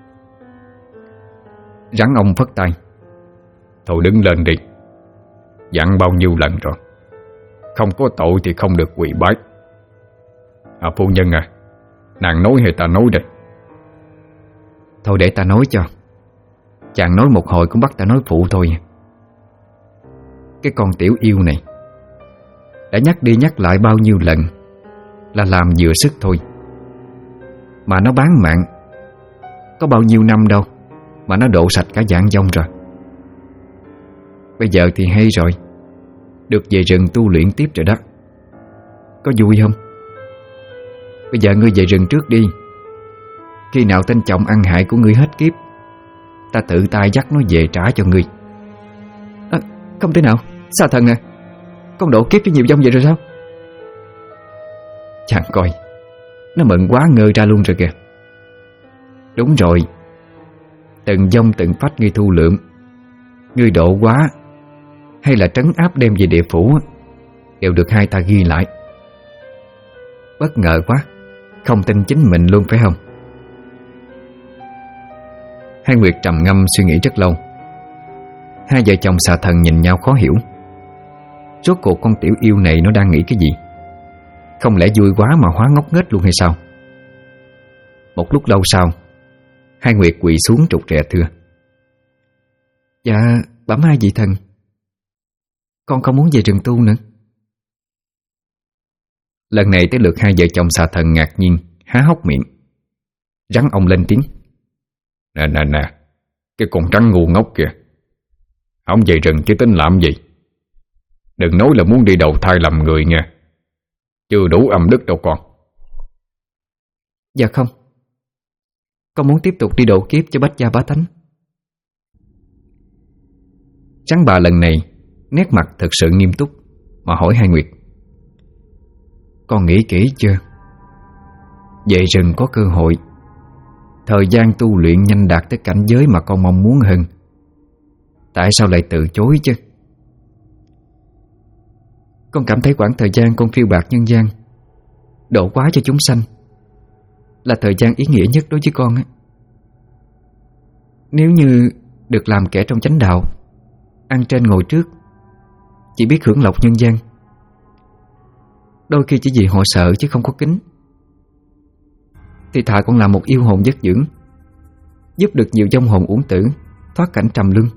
Rắn ông phất tay. Thôi đứng lên đi. Dặn bao nhiêu lần rồi, không có tội thì không được quỳ bái. Phu nhân à, nàng nói hay ta nói đây? Thôi để ta nói cho. Chàng nói một hồi cũng bắt ta nói phụ thôi. Cái con tiểu yêu này đã nhắc đi nhắc lại bao nhiêu lần là làm vừa sức thôi. Mà nó bán mạng có bao nhiêu năm đâu mà nó độ sạch cả vạn dong rồi. Bây giờ thì hay rồi, được về rừng tu luyện tiếp rồi đó. Có vui không? Bây giờ ngươi về rừng trước đi. Khi nào tên chồng ăn hại của ngươi hết kiếp, ta tự tay dắt nó về trả cho ngươi. Không thể nào, Sa thần à, con độ kiếp cho nhiều dông vậy rồi sao? Chàng coi, nó mừng quá ngơ ra luôn rồi kìa. Đúng rồi, từng dông từng phách ngươi thu lượm, ngươi độ quá hay là trấn áp đem về địa phủ đều được hai ta ghi lại. Bất ngờ quá, không tin chính mình luôn phải không? Hai Nguyệt trầm ngâm suy nghĩ rất lâu. Hai vợ chồng xà thần nhìn nhau khó hiểu. Rốt cuộc con tiểu yêu này nó đang nghĩ cái gì? Không lẽ vui quá mà hóa ngốc nghếch luôn hay sao? Một lúc lâu sau, hai Nguyệt quỳ xuống trục rẹ thưa. Dạ, bẩm hai vị thần, con không muốn về rừng tu nữa. Lần này tới lượt hai vợ chồng xà thần ngạc nhiên há hốc miệng. Rắn ông lên tiếng. Nè, cái con rắn ngu ngốc kìa, ông về rừng chứ tính làm gì? Đừng nói là muốn đi đầu thai làm người nha. Chưa đủ âm đức đâu con. Dạ không, con muốn tiếp tục đi độ kiếp cho Bách Gia Bá Thánh. Rắn bà lần này nét mặt thật sự nghiêm túc mà hỏi hai Nguyệt. Con nghĩ kỹ chưa? Về rừng có cơ hội, thời gian tu luyện nhanh đạt tới cảnh giới mà con mong muốn hơn. Tại sao lại từ chối chứ? Con cảm thấy quãng thời gian con phiêu bạt nhân gian, độ quá cho chúng sanh, là thời gian ý nghĩa nhất đối với con á. Nếu như được làm kẻ trong chánh đạo, ăn trên ngồi trước, chỉ biết hưởng lộc nhân gian, đôi khi chỉ vì họ sợ chứ không có kính, thì thà con làm một yêu hồn dất dưỡng, giúp được nhiều vong hồn uổng tử thoát cảnh trầm luân.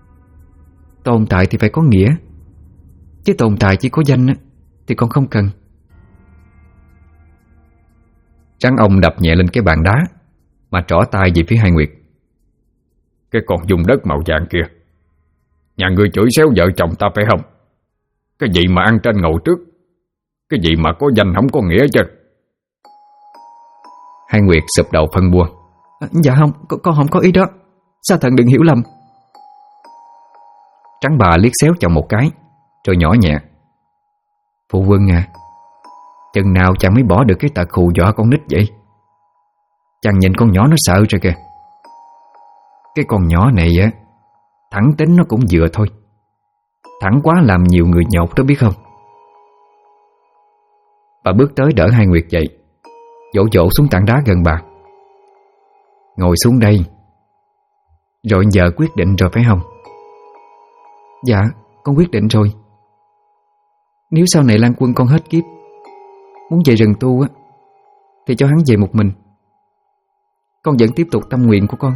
Tồn tại thì phải có nghĩa, chứ tồn tại chỉ có danh thì con không cần. Rắn ông đập nhẹ lên cái bàn đá mà trỏ tay về phía Hai Nguyệt. Cái con dùng đất màu vàng kia, nhà ngươi chửi xéo vợ chồng ta phải không? Cái gì mà ăn trên ngầu trước, cái gì mà có danh không có nghĩa chứ? Hai Nguyệt sụp đầu phân bua. Dạ không, con không có ý đó. Sa Thần đừng hiểu lầm. Trắng bà liếc xéo chồng một cái rồi nhỏ nhẹ: Phụ Quân à, chừng nào chàng mới bỏ được cái tật hù dọa con nít vậy? Chàng nhìn con nhỏ nó sợ rồi kìa. Cái con nhỏ này á, thẳng tính nó cũng vừa thôi, thẳng quá làm nhiều người nhột đó biết không? Bà bước tới đỡ Hai Nguyệt dậy, dỗ dỗ xuống tảng đá gần bà. Ngồi xuống đây. Rồi giờ quyết định rồi phải không? Dạ, con quyết định rồi. Nếu sau này Lan Quân con hết kiếp, muốn về rừng tu á, thì cho hắn về một mình. Con vẫn tiếp tục tâm nguyện của con.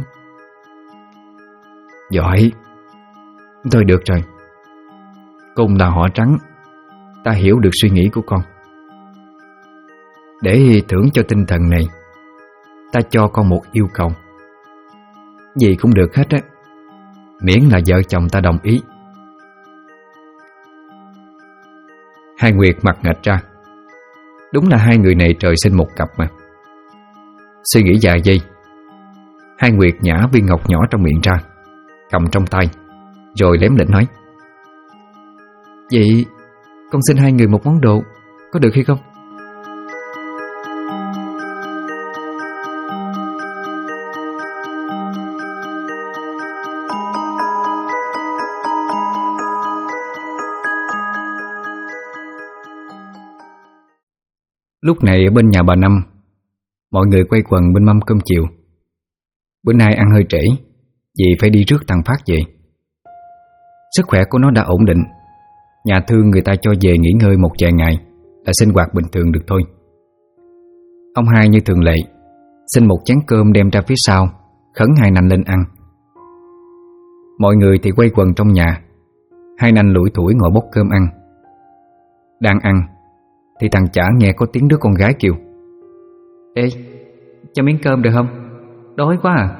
Giỏi. Thôi được rồi. Cùng là họ Trắng, ta hiểu được suy nghĩ của con. Để thưởng cho tinh thần này, ta cho con một yêu cầu. Gì cũng được hết á, miễn là vợ chồng ta đồng ý. Hai Nguyệt mặt nghệch ra. Đúng là hai người này trời sinh một cặp mà. Suy nghĩ vài giây, Hai Nguyệt nhả viên ngọc nhỏ trong miệng ra, cầm trong tay, rồi lém lỉnh nói: Vậy con xin hai người một món đồ, có được hay không? Lúc này ở bên nhà bà Năm, mọi người quay quần bên mâm cơm chiều. Bữa nay ăn hơi trễ vì phải đi rước thằng Phát về. Sức khỏe của nó đã ổn định, nhà thương người ta cho về nghỉ ngơi một vài ngày là sinh hoạt bình thường được thôi. Ông Hai như thường lệ xin một chén cơm đem ra phía sau, khấn Hai Nanh lên ăn. Mọi người thì quay quần trong nhà. Hai Nanh lủi thủi ngồi bốc cơm ăn. Đang ăn thì thằng Chả nghe có tiếng đứa con gái kêu: Ê, cho miếng cơm được không? Đói quá à.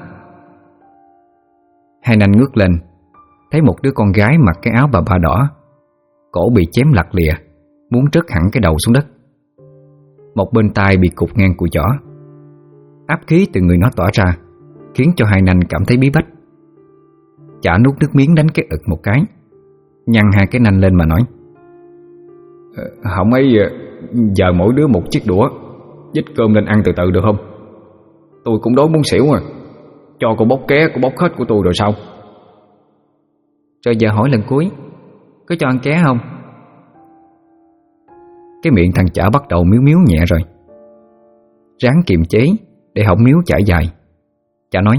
Hai Nanh ngước lên, thấy một đứa con gái mặc cái áo bà ba đỏ, cổ bị chém lặt lìa, muốn rớt hẳn cái đầu xuống đất. Một bên tai bị cụt ngang cùi chỏ. Áp khí từ người nó tỏa ra khiến cho Hai Nanh cảm thấy bí bách. Chả nuốt nước miếng đánh cái ực một cái, nhăn hai cái nanh lên mà nói: Không ấy, giờ mỗi đứa một chiếc đũa, dích cơm lên ăn từ từ được không? Tôi cũng đói muốn xỉu à. Cho cô bốc ké, cô bốc hết của tôi rồi sao? Rồi giờ hỏi lần cuối, có cho ăn ké không? Cái miệng thằng Chả bắt đầu miếu miếu nhẹ rồi. Ráng kiềm chế để họng miếu chảy dài, Chả nói: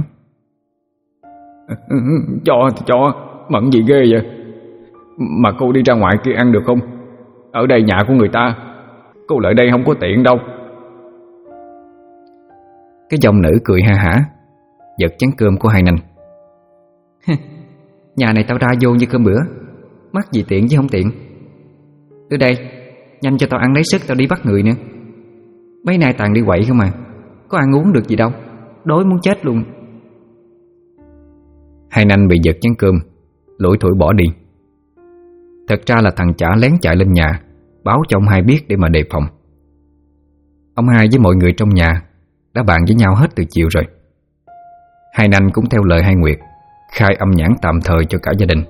Cho, mận gì ghê vậy? Mà cô đi ra ngoài kia ăn được không? Ở đây nhà của người ta, cô lại đây không có tiện đâu. Cái dòng nữ cười ha hả, giật chén cơm của Hai Nanh. Nhà này tao ra vô như cơm bữa, mắc gì tiện chứ không tiện. Tới đây, nhanh cho tao ăn lấy sức tao đi bắt người nữa. Mấy nay toàn đi quậy không mà, có ăn uống được gì đâu, đói muốn chết luôn. Hai Nanh bị giật chén cơm, lủi thủi bỏ đi. Thật ra là thằng Chả lén chạy lên nhà báo cho ông Hai biết để mà đề phòng. Ông Hai với mọi người trong nhà đã bàn với nhau hết từ chiều rồi. Hai Nanh cũng theo lời Hai Nguyệt khai âm nhãn tạm thời cho cả gia đình.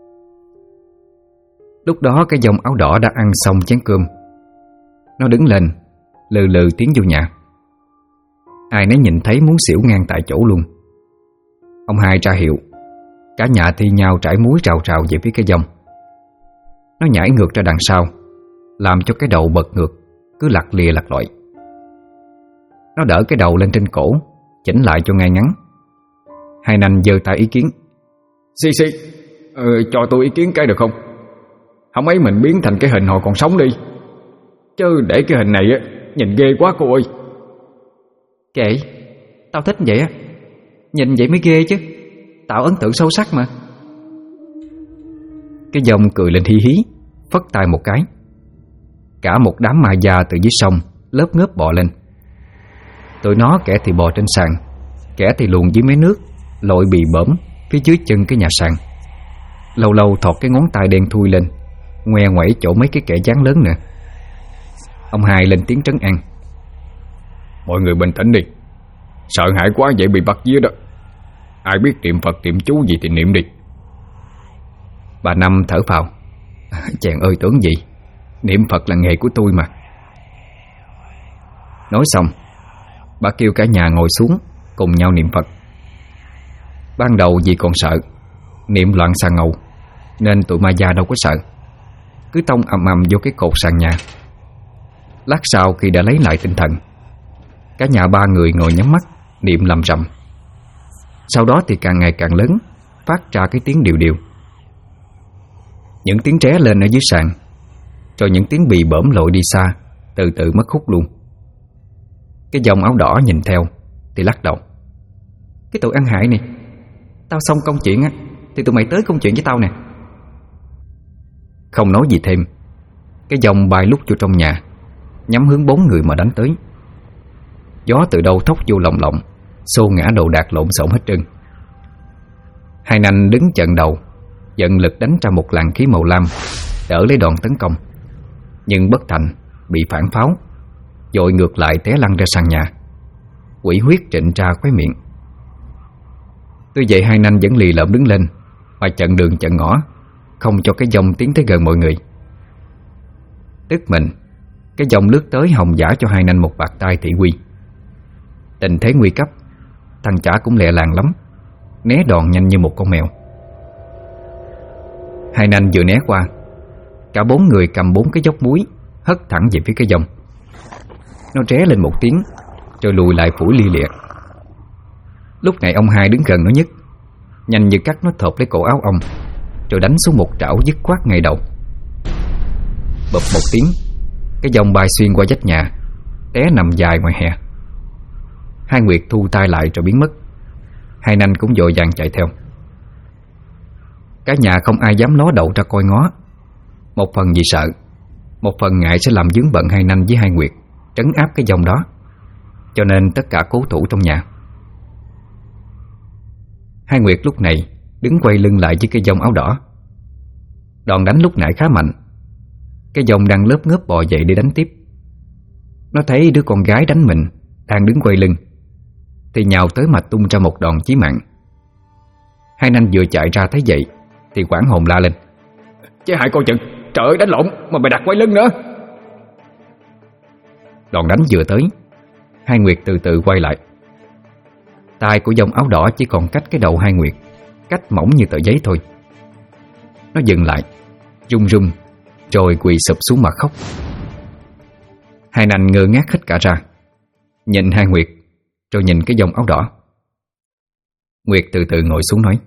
Lúc đó cái dòng áo đỏ đã ăn xong chén cơm. Nó đứng lên lừ lừ tiến vô nhà. Ai nấy nhìn thấy muốn xỉu ngang tại chỗ luôn. Ông Hai ra hiệu, cả nhà thi nhau trải muối rào rào về phía cái dòng. Nó nhảy ngược ra đằng sau, làm cho cái đầu bật ngược, cứ lặt lìa lặt lọi. Nó đỡ cái đầu lên trên cổ, chỉnh lại cho ngay ngắn. Hai Nanh giơ tay ý kiến: Xì, cho tôi ý kiến cái được không? Không ấy mình biến thành cái hình hồi còn sống đi, chứ để cái hình này á nhìn ghê quá cô ơi. Kệ, tao thích vậy á, nhìn vậy mới ghê chứ, tạo ấn tượng sâu sắc mà. Cái dòng cười lên hí hí, phất tay một cái. Cả một đám ma da từ dưới sông lớp ngớp bò lên. Tụi nó kẻ thì bò trên sàn, kẻ thì luồn dưới mé nước, lội bị bõm phía dưới chân cái nhà sàn. Lâu lâu thọt cái ngón tay đen thui lên, ngoe ngoẩy chỗ mấy cái kẻ dáng lớn nữa. Ông Hai lên tiếng trấn an: Mọi người bình tĩnh đi, sợ hãi quá dễ bị bắt día đó. Ai biết niệm Phật niệm chú gì thì niệm đi. Bà Năm thở phào: Chàng ơi tưởng gì, niệm Phật là nghề của tôi mà. Nói xong, bà kêu cả nhà ngồi xuống cùng nhau niệm Phật. Ban đầu vì còn sợ, niệm loạn xà ngầu, nên tụi ma già đâu có sợ, cứ tông ầm ầm vô cái cột sàn nhà. Lát sau khi đã lấy lại tinh thần, cả nhà ba người ngồi nhắm mắt niệm lầm rầm. Sau đó thì càng ngày càng lớn, phát ra cái tiếng đều đều. Những tiếng tré lên ở dưới sàn, rồi những tiếng bì bõm lội đi xa, từ từ mất hút luôn. Cái dòng áo đỏ nhìn theo thì lắc đầu: Cái tụi ăn hại này, tao xong công chuyện á thì tụi mày tới công chuyện với tao nè. Không nói gì thêm, cái dòng bay lúc vô trong nhà, nhắm hướng 4 người mà đánh tới. Gió từ đâu thốc vô lồng lộng, xô ngã đồ đạc lộn xộn hết trơn. Hai nanh đứng chận đầu, dần lực đánh ra một làn khí màu lam, đỡ lấy đòn tấn công, nhưng bất thành, bị phản pháo, dội ngược lại té lăn ra sàn nhà. Quỷ huyết trịnh ra khóe miệng. Tuy vậy hai nanh vẫn lì lợm đứng lên mà chặn đường chặn ngõ, không cho cái dòng tiến tới gần mọi người. Tức mình, cái dòng lướt tới hòng giả cho hai nanh một bạt tay thị uy. Tình thế nguy cấp, thằng chả cũng lẹ làng lắm, né đòn nhanh như một con mèo. Hai nanh vừa né qua, cả 4 người cầm 4 cái dốc muối hất thẳng về phía cái dòng. Nó ré lên một tiếng, rồi lùi lại phủi lia lịa. Lúc này ông Hai đứng gần nó nhất, nhanh như cắt nó thộp lấy cổ áo ông, rồi đánh xuống một trảo dứt khoát ngay đầu. Bụp một tiếng, cái dòng bay xuyên qua vách nhà, té nằm dài ngoài hè. Hai Nguyệt thu tay lại rồi biến mất. Hai nanh cũng vội vàng chạy theo. Cả nhà không ai dám ló đầu ra coi ngó, một phần vì sợ, một phần ngại sẽ làm vướng bận hai nanh với hai Nguyệt trấn áp cái dòng đó, cho nên tất cả cố thủ trong nhà. Hai Nguyệt lúc này đứng quay lưng lại với cái dòng áo đỏ. Đòn đánh lúc nãy khá mạnh. Cái dòng đang lớp ngớp bò dậy để đánh tiếp. Nó thấy đứa con gái đánh mình đang đứng quay lưng thì nhào tới mà tung ra một đòn chí mạng. Hai nanh vừa chạy ra thấy vậy thì hoảng hồn la lên: Chứ hại coi chừng, trời ơi đánh lộn mà mày đặt quay lưng nữa. Đòn đánh vừa tới, hai Nguyệt từ từ quay lại. Tai của dòng áo đỏ chỉ còn cách cái đầu hai Nguyệt, cách mỏng như tờ giấy thôi. Nó dừng lại, run run, rồi quỳ sụp xuống mà khóc. Hai nanh ngơ ngác hết cả ra, nhìn hai Nguyệt, rồi nhìn cái dòng áo đỏ. Nguyệt từ từ ngồi xuống nói: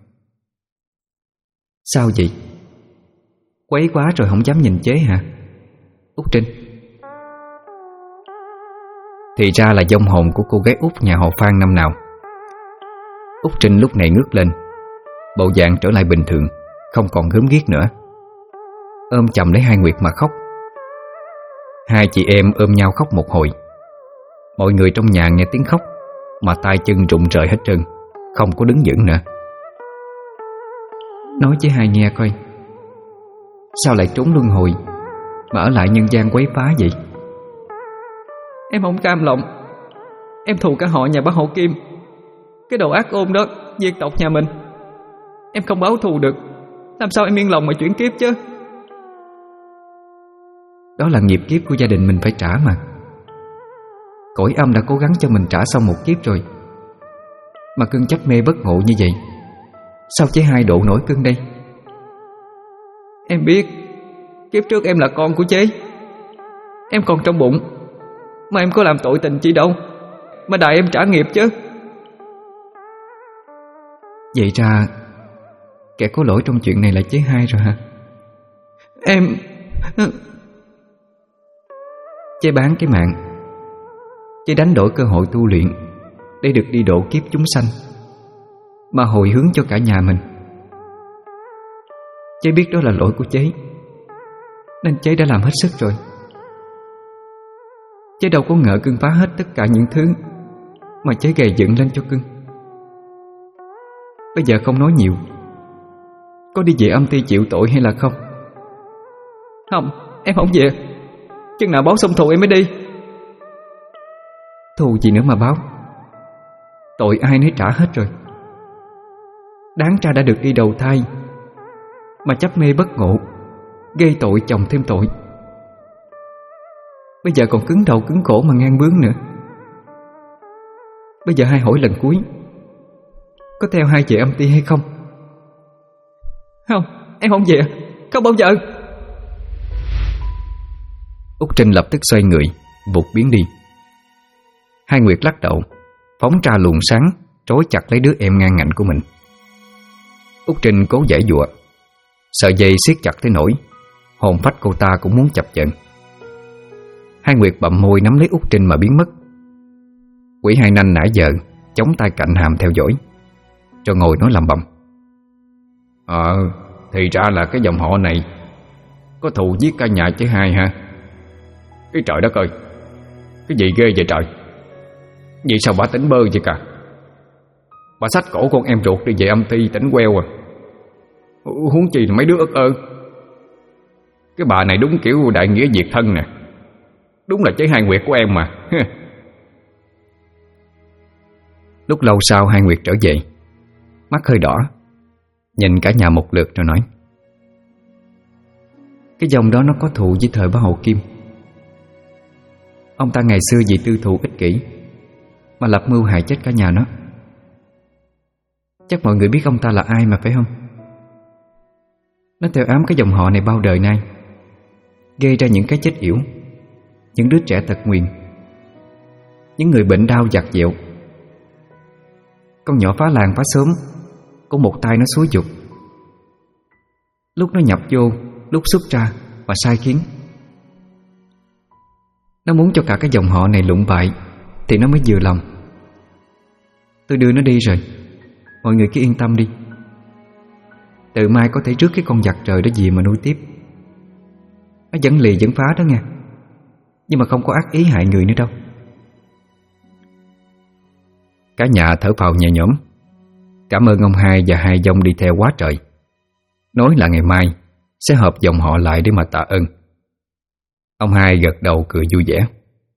Sao vậy? Quấy quá rồi không dám nhìn chế hả? Út Trinh. Thì ra là vong hồn của cô gái Út nhà họ Phan năm nào. Út Trinh lúc này ngước lên, bộ dạng trở lại bình thường, không còn gớm ghiếc nữa, ôm chầm lấy hai Nguyệt mà khóc. Hai chị em ôm nhau khóc một hồi. Mọi người trong nhà nghe tiếng khóc mà tay chân rụng rời hết trơn, không có đứng vững nữa. Nói với hai nghe coi, sao lại trốn luân hồi mà ở lại nhân gian quấy phá vậy? Em không cam lòng. Em thù cả họ nhà bác Hậu Kim. Cái đồ ác ôn đó diệt tộc nhà mình. Em không báo thù được, làm sao em yên lòng mà chuyển kiếp chứ? Đó là nghiệp kiếp của gia đình mình phải trả mà. Cõi âm đã cố gắng cho mình trả xong một kiếp rồi, mà cưng chấp mê bất ngộ như vậy, sao chế hai độ nổi cưng đây? Em biết kiếp trước em là con của chế. Em còn trong bụng, mà em có làm tội tình chi đâu mà đài em trả nghiệp chứ. Vậy ra kẻ có lỗi trong chuyện này là chế hai rồi hả? Em Chế bán cái mạng, chế đánh đổi cơ hội tu luyện để được đi độ kiếp chúng sanh, mà hồi hướng cho cả nhà mình. Chế biết đó là lỗi của chế, nên chế đã làm hết sức rồi. Chế đâu có ngờ cưng phá hết tất cả những thứ mà cháy gầy dựng lên cho cưng. Bây giờ không nói nhiều, có đi về âm ty chịu tội hay là không? Không, em không về. Chừng nào báo xong thù em mới đi. Thù gì nữa mà báo? Tội ai nấy trả hết rồi. Đáng ra đã được đi đầu thai, mà chấp mê bất ngộ, gây tội chồng thêm tội. Bây giờ còn cứng đầu cứng cổ mà ngang bướng nữa. Bây giờ hai hỏi lần cuối, có theo hai về âm ty hay không? Không, em không về. Không bao giờ. Út Trinh lập tức xoay người, vụt biến đi. Hai Nguyệt lắc đầu, phóng ra luồng sáng, trói chặt lấy đứa em ngang ngạnh của mình. Út Trinh cố giãy giụa, sợi dây siết chặt tới nỗi hồn phách cô ta cũng muốn chập chờn. Hai Nguyệt bậm môi nắm lấy Út Trinh mà biến mất. Quỷ Hai Nanh nãy giờ chống tay cạnh hàm theo dõi, rồi ngồi nói lầm bầm: Thì ra là cái dòng họ này có thù giết cả nhà chứ hai ha. Cái trời đất ơi, cái gì ghê vậy trời. Vậy sao bà tỉnh bơ vậy cả? Bà xách cổ con em ruột đi về âm ty tỉnh queo à. Huống chi là mấy đứa ức ơ. Cái bà này đúng kiểu đại nghĩa diệt thân nè. Đúng là cháy Hai Nguyệt của em mà. Lúc lâu sau Hai Nguyệt trở về, mắt hơi đỏ, nhìn cả nhà một lượt rồi nói: Cái dòng đó nó có thù với thời Bá Hậu Kim. Ông ta ngày xưa vì tư thù ích kỷ mà lập mưu hại chết cả nhà nó. Chắc mọi người biết ông ta là ai mà phải không? Nó theo ám cái dòng họ này bao đời nay, gây ra những cái chết yểu, những đứa trẻ tật nguyền, những người bệnh đau dạt dẹo. Con nhỏ phá làng phá xóm, có một tay nó xúi giục, lúc nó nhập vô, lúc xuất ra và sai khiến. Nó muốn cho cả cái dòng họ này lụng bại thì nó mới vừa lòng. Tôi đưa nó đi rồi, mọi người cứ yên tâm đi. Từ mai có thể rước cái con giặc trời đó về mà nuôi tiếp. Nó vẫn lì vẫn phá đó nha, nhưng mà không có ác ý hại người nữa đâu. Cả nhà thở phào nhẹ nhõm, cảm ơn ông Hai và hai dông đi theo quá trời. Nói là ngày mai sẽ hợp dòng họ lại để mà tạ ơn. Ông Hai gật đầu cười vui vẻ.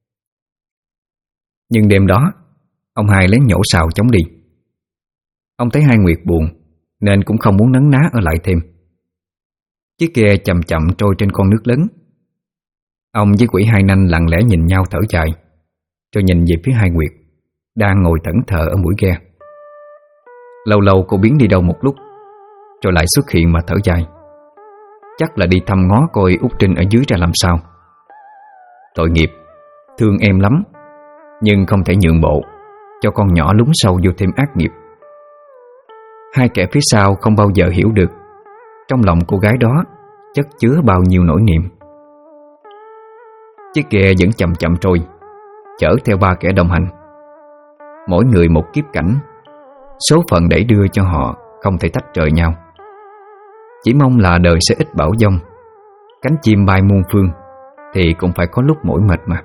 Nhưng đêm đó ông Hai lén nhổ sào chống đi. Ông thấy Hai Nguyệt buồn nên cũng không muốn nấn ná ở lại thêm. Chiếc ghe chậm chậm trôi trên con nước lớn. Ông với quỷ Hai Nanh lặng lẽ nhìn nhau thở dài, rồi nhìn về phía Hai Nguyệt đang ngồi thẫn thờ ở mũi ghe. Lâu lâu cô biến đi đâu một lúc, rồi lại xuất hiện mà thở dài. Chắc là đi thăm ngó coi Út Trinh ở dưới ra làm sao. Tội nghiệp, thương em lắm, nhưng không thể nhượng bộ cho con nhỏ lún sâu vô thêm ác nghiệp. Hai kẻ phía sau không bao giờ hiểu được trong lòng cô gái đó chất chứa bao nhiêu nỗi niềm. Chiếc ghe vẫn chậm chậm trôi, chở theo ba kẻ đồng hành. Mỗi người một kiếp cảnh, số phận đẩy đưa cho họ không thể tách rời nhau. Chỉ mong là đời sẽ ít bão giông, cánh chim bay muôn phương, thì cũng phải có lúc mỏi mệt mà.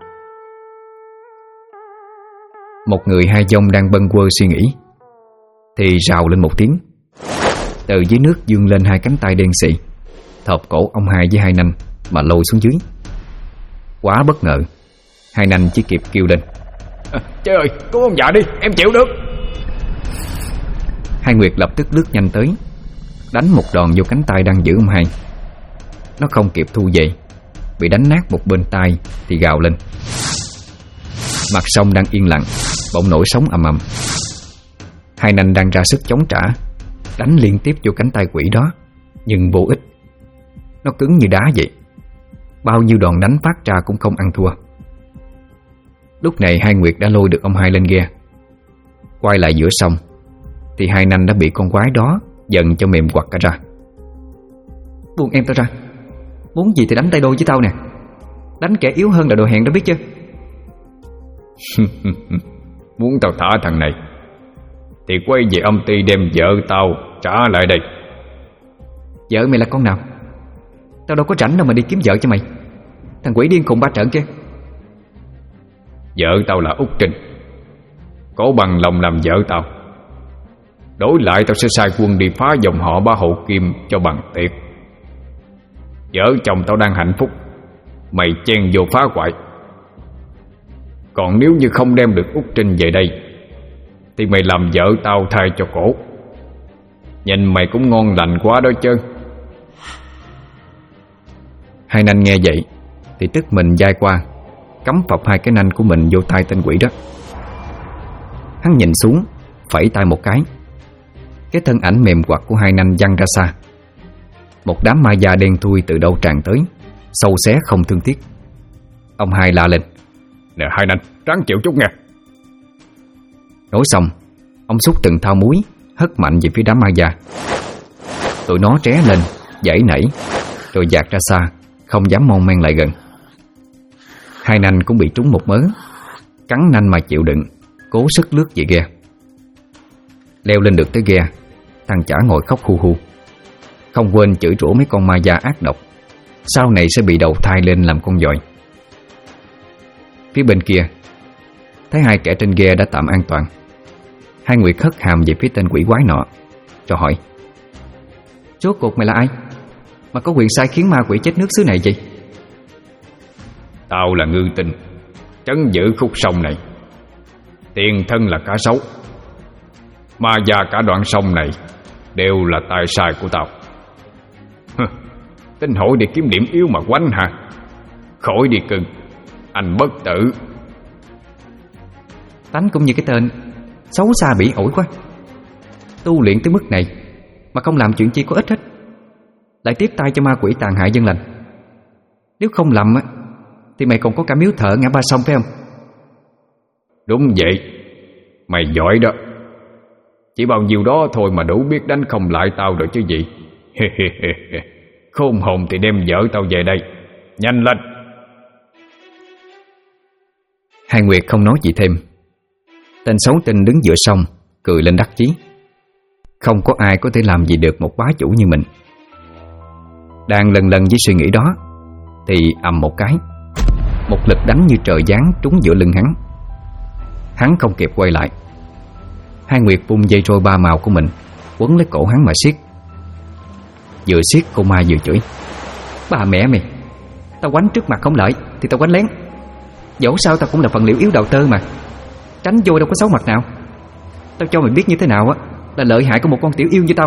Một người hai dông đang bâng quơ suy nghĩ, thì rào lên một tiếng. Từ dưới nước vươn lên hai cánh tay đen xị, thọp cổ ông Hai với Hai Nanh mà lôi xuống dưới. Quá bất ngờ, Hai Nanh chỉ kịp kêu lên: Trời ơi, cứu ông già đi, em chịu được. Hai Nguyệt lập tức lướt nhanh tới, đánh một đòn vô cánh tay đang giữ ông Hai. Nó không kịp thu về, bị đánh nát một bên tay thì gào lên. Mặt sông đang yên lặng bỗng nổi sóng ầm ầm. Hai Nanh đang ra sức chống trả, đánh liên tiếp vô cánh tay quỷ đó, nhưng vô ích. Nó cứng như đá vậy, bao nhiêu đòn đánh phát ra cũng không ăn thua. Lúc này Hai Nguyệt đã lôi được ông Hai lên ghe. Quay lại giữa sông thì Hai Nanh đã bị con quái đó giận cho mềm quặt cả ra. Buông em tao ra, muốn gì thì đánh tay đôi với tao nè. Đánh kẻ yếu hơn là đồ hèn đó biết chưa? Muốn tao thả thằng này thì quay về âm ty đem vợ tao trả lại đây. Vợ mày là con nào? Tao đâu có rảnh đâu mà đi kiếm vợ cho mày. Thằng quỷ điên khùng ba trợn kia. Vợ tao là Út Trinh, Có bằng lòng làm vợ tao, đổi lại tao sẽ sai quân đi phá dòng họ Bá Hộ Kim cho bằng tiệc. Vợ chồng tao đang hạnh phúc, mày chen vô phá hoại. Còn nếu như không đem được Út Trinh về đây thì mày làm vợ tao thay cho cổ. Nhìn mày cũng ngon lành quá đó chứ. Hai nanh nghe vậy thì tức mình dai qua, cắm phập hai cái nanh của mình vô tay tên quỷ đó. Hắn nhìn xuống, phẩy tay một cái. Cái thân ảnh mềm quặt của hai nanh văng ra xa. Một đám ma da đen thui từ đâu tràn tới, sâu xé không thương tiếc. Ông hai la lên: Nè hai nanh, ráng chịu chút nghe. Nói xong, ông xúc từng thao muối hất mạnh về phía đám ma da. Tụi nó tré lên, giãy nảy, rồi dạt ra xa, không dám mon men lại gần. Hai nanh cũng bị trúng một mớ, cắn nanh mà chịu đựng, cố sức lướt về ghe. Leo lên được tới ghe, thằng chả ngồi khóc hu hu, không quên chửi rủa mấy con ma da ác độc, sau này sẽ bị đầu thai lên làm con dòi. Phía bên kia, thấy hai kẻ trên ghe đã tạm an toàn, Hai Nguyệt hất hàm về phía tên quỷ quái nọ, rồi hỏi: Rốt cuộc mày là ai mà có quyền sai khiến ma quỷ chết nước xứ này vậy? Tao là Ngư Tinh, trấn giữ khúc sông này. Tiền thân là cá sấu, ma già cả đoạn sông này đều là tài sai của tao. Tính hỏi để kiếm điểm yếu mà quánh hả? Khỏi đi cưng, anh bất tử. Tánh cũng như cái tên, xấu xa bỉ ổi quá. Tu luyện tới mức này mà không làm chuyện chi có ích hết, lại tiếp tay cho ma quỷ tàn hại dân lành. Nếu không lầm thì mày còn có cả miếu thờ ngã ba sông phải không? Đúng vậy, mày giỏi đó. Chỉ bao nhiêu đó thôi mà đủ biết đánh không lại tao rồi chứ gì. Khôn hồn thì đem vợ tao về đây, nhanh lên. Hai Nguyệt không nói gì thêm. Tên xấu tinh đứng giữa sông, cười lên đắc chí. Không có ai có thể làm gì được một bá chủ như mình. Đang lần lần với suy nghĩ đó thì ầm một cái, một lực đánh như trời giáng trúng giữa lưng hắn. Hắn không kịp quay lại. Hai Nguyệt vung dây trôi ba màu của mình quấn lấy cổ hắn mà siết. Vừa siết cô ma vừa chửi: Bà mẹ mày, tao quánh trước mặt không lợi thì tao quánh lén. Dẫu sao tao cũng là phần liệu yếu đầu tơ mà, tránh vô đâu có xấu mặt nào. Tao cho mày biết như thế nào là lợi hại của một con tiểu yêu như tao.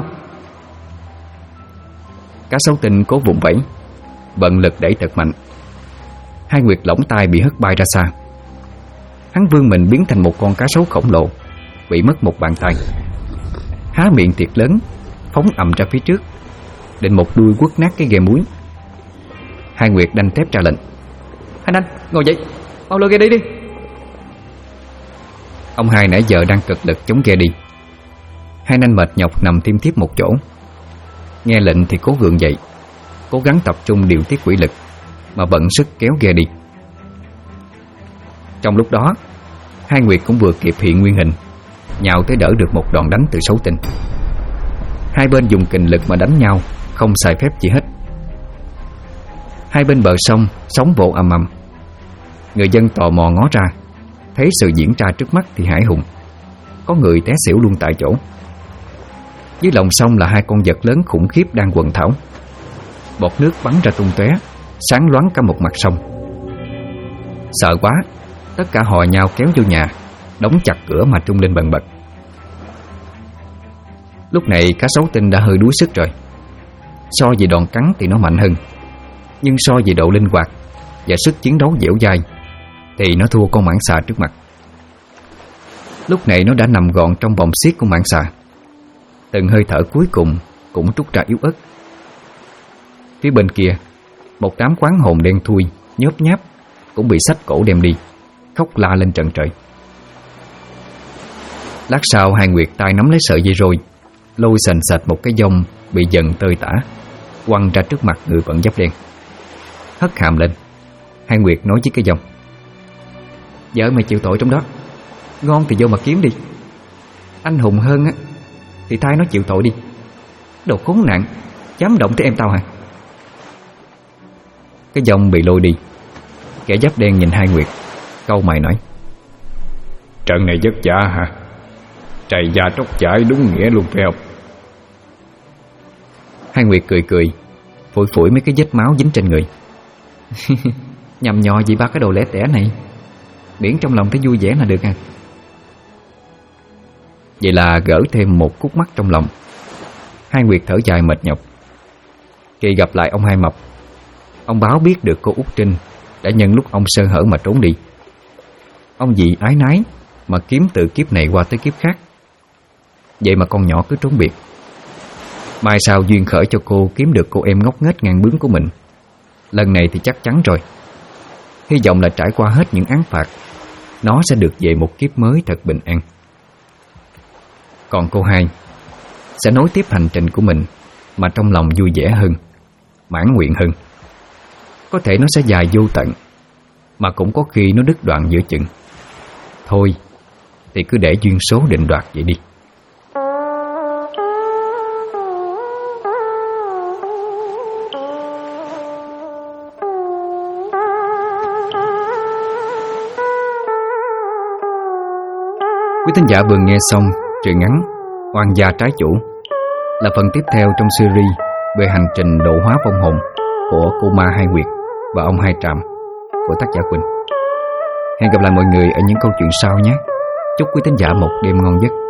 Cá sấu tinh cố vùng vẫy, bận lực đẩy thật mạnh. Hai Nguyệt lỏng tay bị hất bay ra xa. Hắn vươn mình biến thành một con cá sấu khổng lồ, bị mất một bàn tay, há miệng thiệt lớn, phóng ầm ra phía trước, định một đuôi quất nát cái ghe muối. Hai Nguyệt đanh thép ra lệnh: Anh, ngồi dậy, mau lôi ghe đi đi. Ông hai nãy giờ đang cực lực chống ghe đi. Hai nanh mệt nhọc nằm thiêm thiếp một chỗ. Nghe lệnh thì cố gượng dậy, cố gắng tập trung điều tiết quỷ lực mà bận sức kéo ghe đi. Trong lúc đó, Hai Nguyệt cũng vừa kịp hiện nguyên hình, nhào tới đỡ được một đòn đánh từ xấu tinh. Hai bên dùng kình lực mà đánh nhau, không xài phép gì hết. Hai bên bờ sông sóng vỗ ầm ầm. Người dân tò mò ngó ra, thấy sự diễn ra trước mắt thì hãi hùng. Có người té xỉu luôn tại chỗ. Dưới lòng sông là hai con vật lớn khủng khiếp đang quần thảo. Bọt nước bắn ra tung tóe, sáng loáng cả một mặt sông. Sợ quá, tất cả hò nhau kéo vô nhà, đóng chặt cửa mà trung lên bần bật. Lúc này cá sấu tinh đã hơi đuối sức rồi. So về đòn cắn thì nó mạnh hơn, nhưng so về độ linh hoạt và sức chiến đấu dẻo dai thì nó thua con mãng xà trước mặt. Lúc này nó đã nằm gọn trong vòng siết của mãng xà. Từng hơi thở cuối cùng cũng trút ra yếu ớt. Phía bên kia, một đám quán hồn đen thui nhớp nháp cũng bị xách cổ đem đi, khóc la lên trần trời. Lát sau Hai Nguyệt tay nắm lấy sợi dây roi, lôi sành sạch một cái dông bị dần tơi tả, quăng ra trước mặt người bận giáp đen. Hất hàm lên, Hai Nguyệt nói với cái dông: Vợ mày chịu tội trong đó, ngon thì vô mà kiếm đi. Anh hùng hơn thì thay nó chịu tội đi. Đồ khốn nạn, dám động tới em tao hả? Cái dông bị lôi đi. Kẻ giáp đen nhìn Hai Nguyệt, cau mày nói: Trận này vất vả hả? Trầy da tróc chải đúng nghĩa luôn phải không? Hai Nguyệt cười cười, phủi phủi mấy cái vết máu dính trên người. Nhầm nhò gì ba cái đồ lẻ tẻ này, miễn trong lòng thấy vui vẻ là được à. Vậy là gỡ thêm một khúc mắc trong lòng. Hai Nguyệt thở dài mệt nhọc. Kỳ gặp lại ông Hai Mập, ông báo biết được cô Út Trinh đã nhân lúc ông sơ hở mà trốn đi. Ông vì ái nái mà kiếm từ kiếp này qua tới kiếp khác. Vậy mà con nhỏ cứ trốn biệt. Mai sau duyên khởi cho cô kiếm được cô em ngốc nghếch ngang bướng của mình. Lần này thì chắc chắn rồi. Hy vọng là trải qua hết những án phạt, nó sẽ được về một kiếp mới thật bình an. Còn cô Hai sẽ nối tiếp hành trình của mình mà trong lòng vui vẻ hơn, mãn nguyện hơn. Có thể nó sẽ dài vô tận, mà cũng có khi nó đứt đoạn giữa chừng. Thôi thì cứ để duyên số định đoạt vậy đi. Quý thính giả vừa nghe xong truyện ngắn Oan gia trái chủ, là phần tiếp theo trong series về hành trình độ hóa vong hồn của cô ma Hai Nguyệt và ông Hai Tràm của tác giả Quỳnh. Hẹn gặp lại mọi người ở những câu chuyện sau nhé. Chúc quý thính giả một đêm ngon giấc.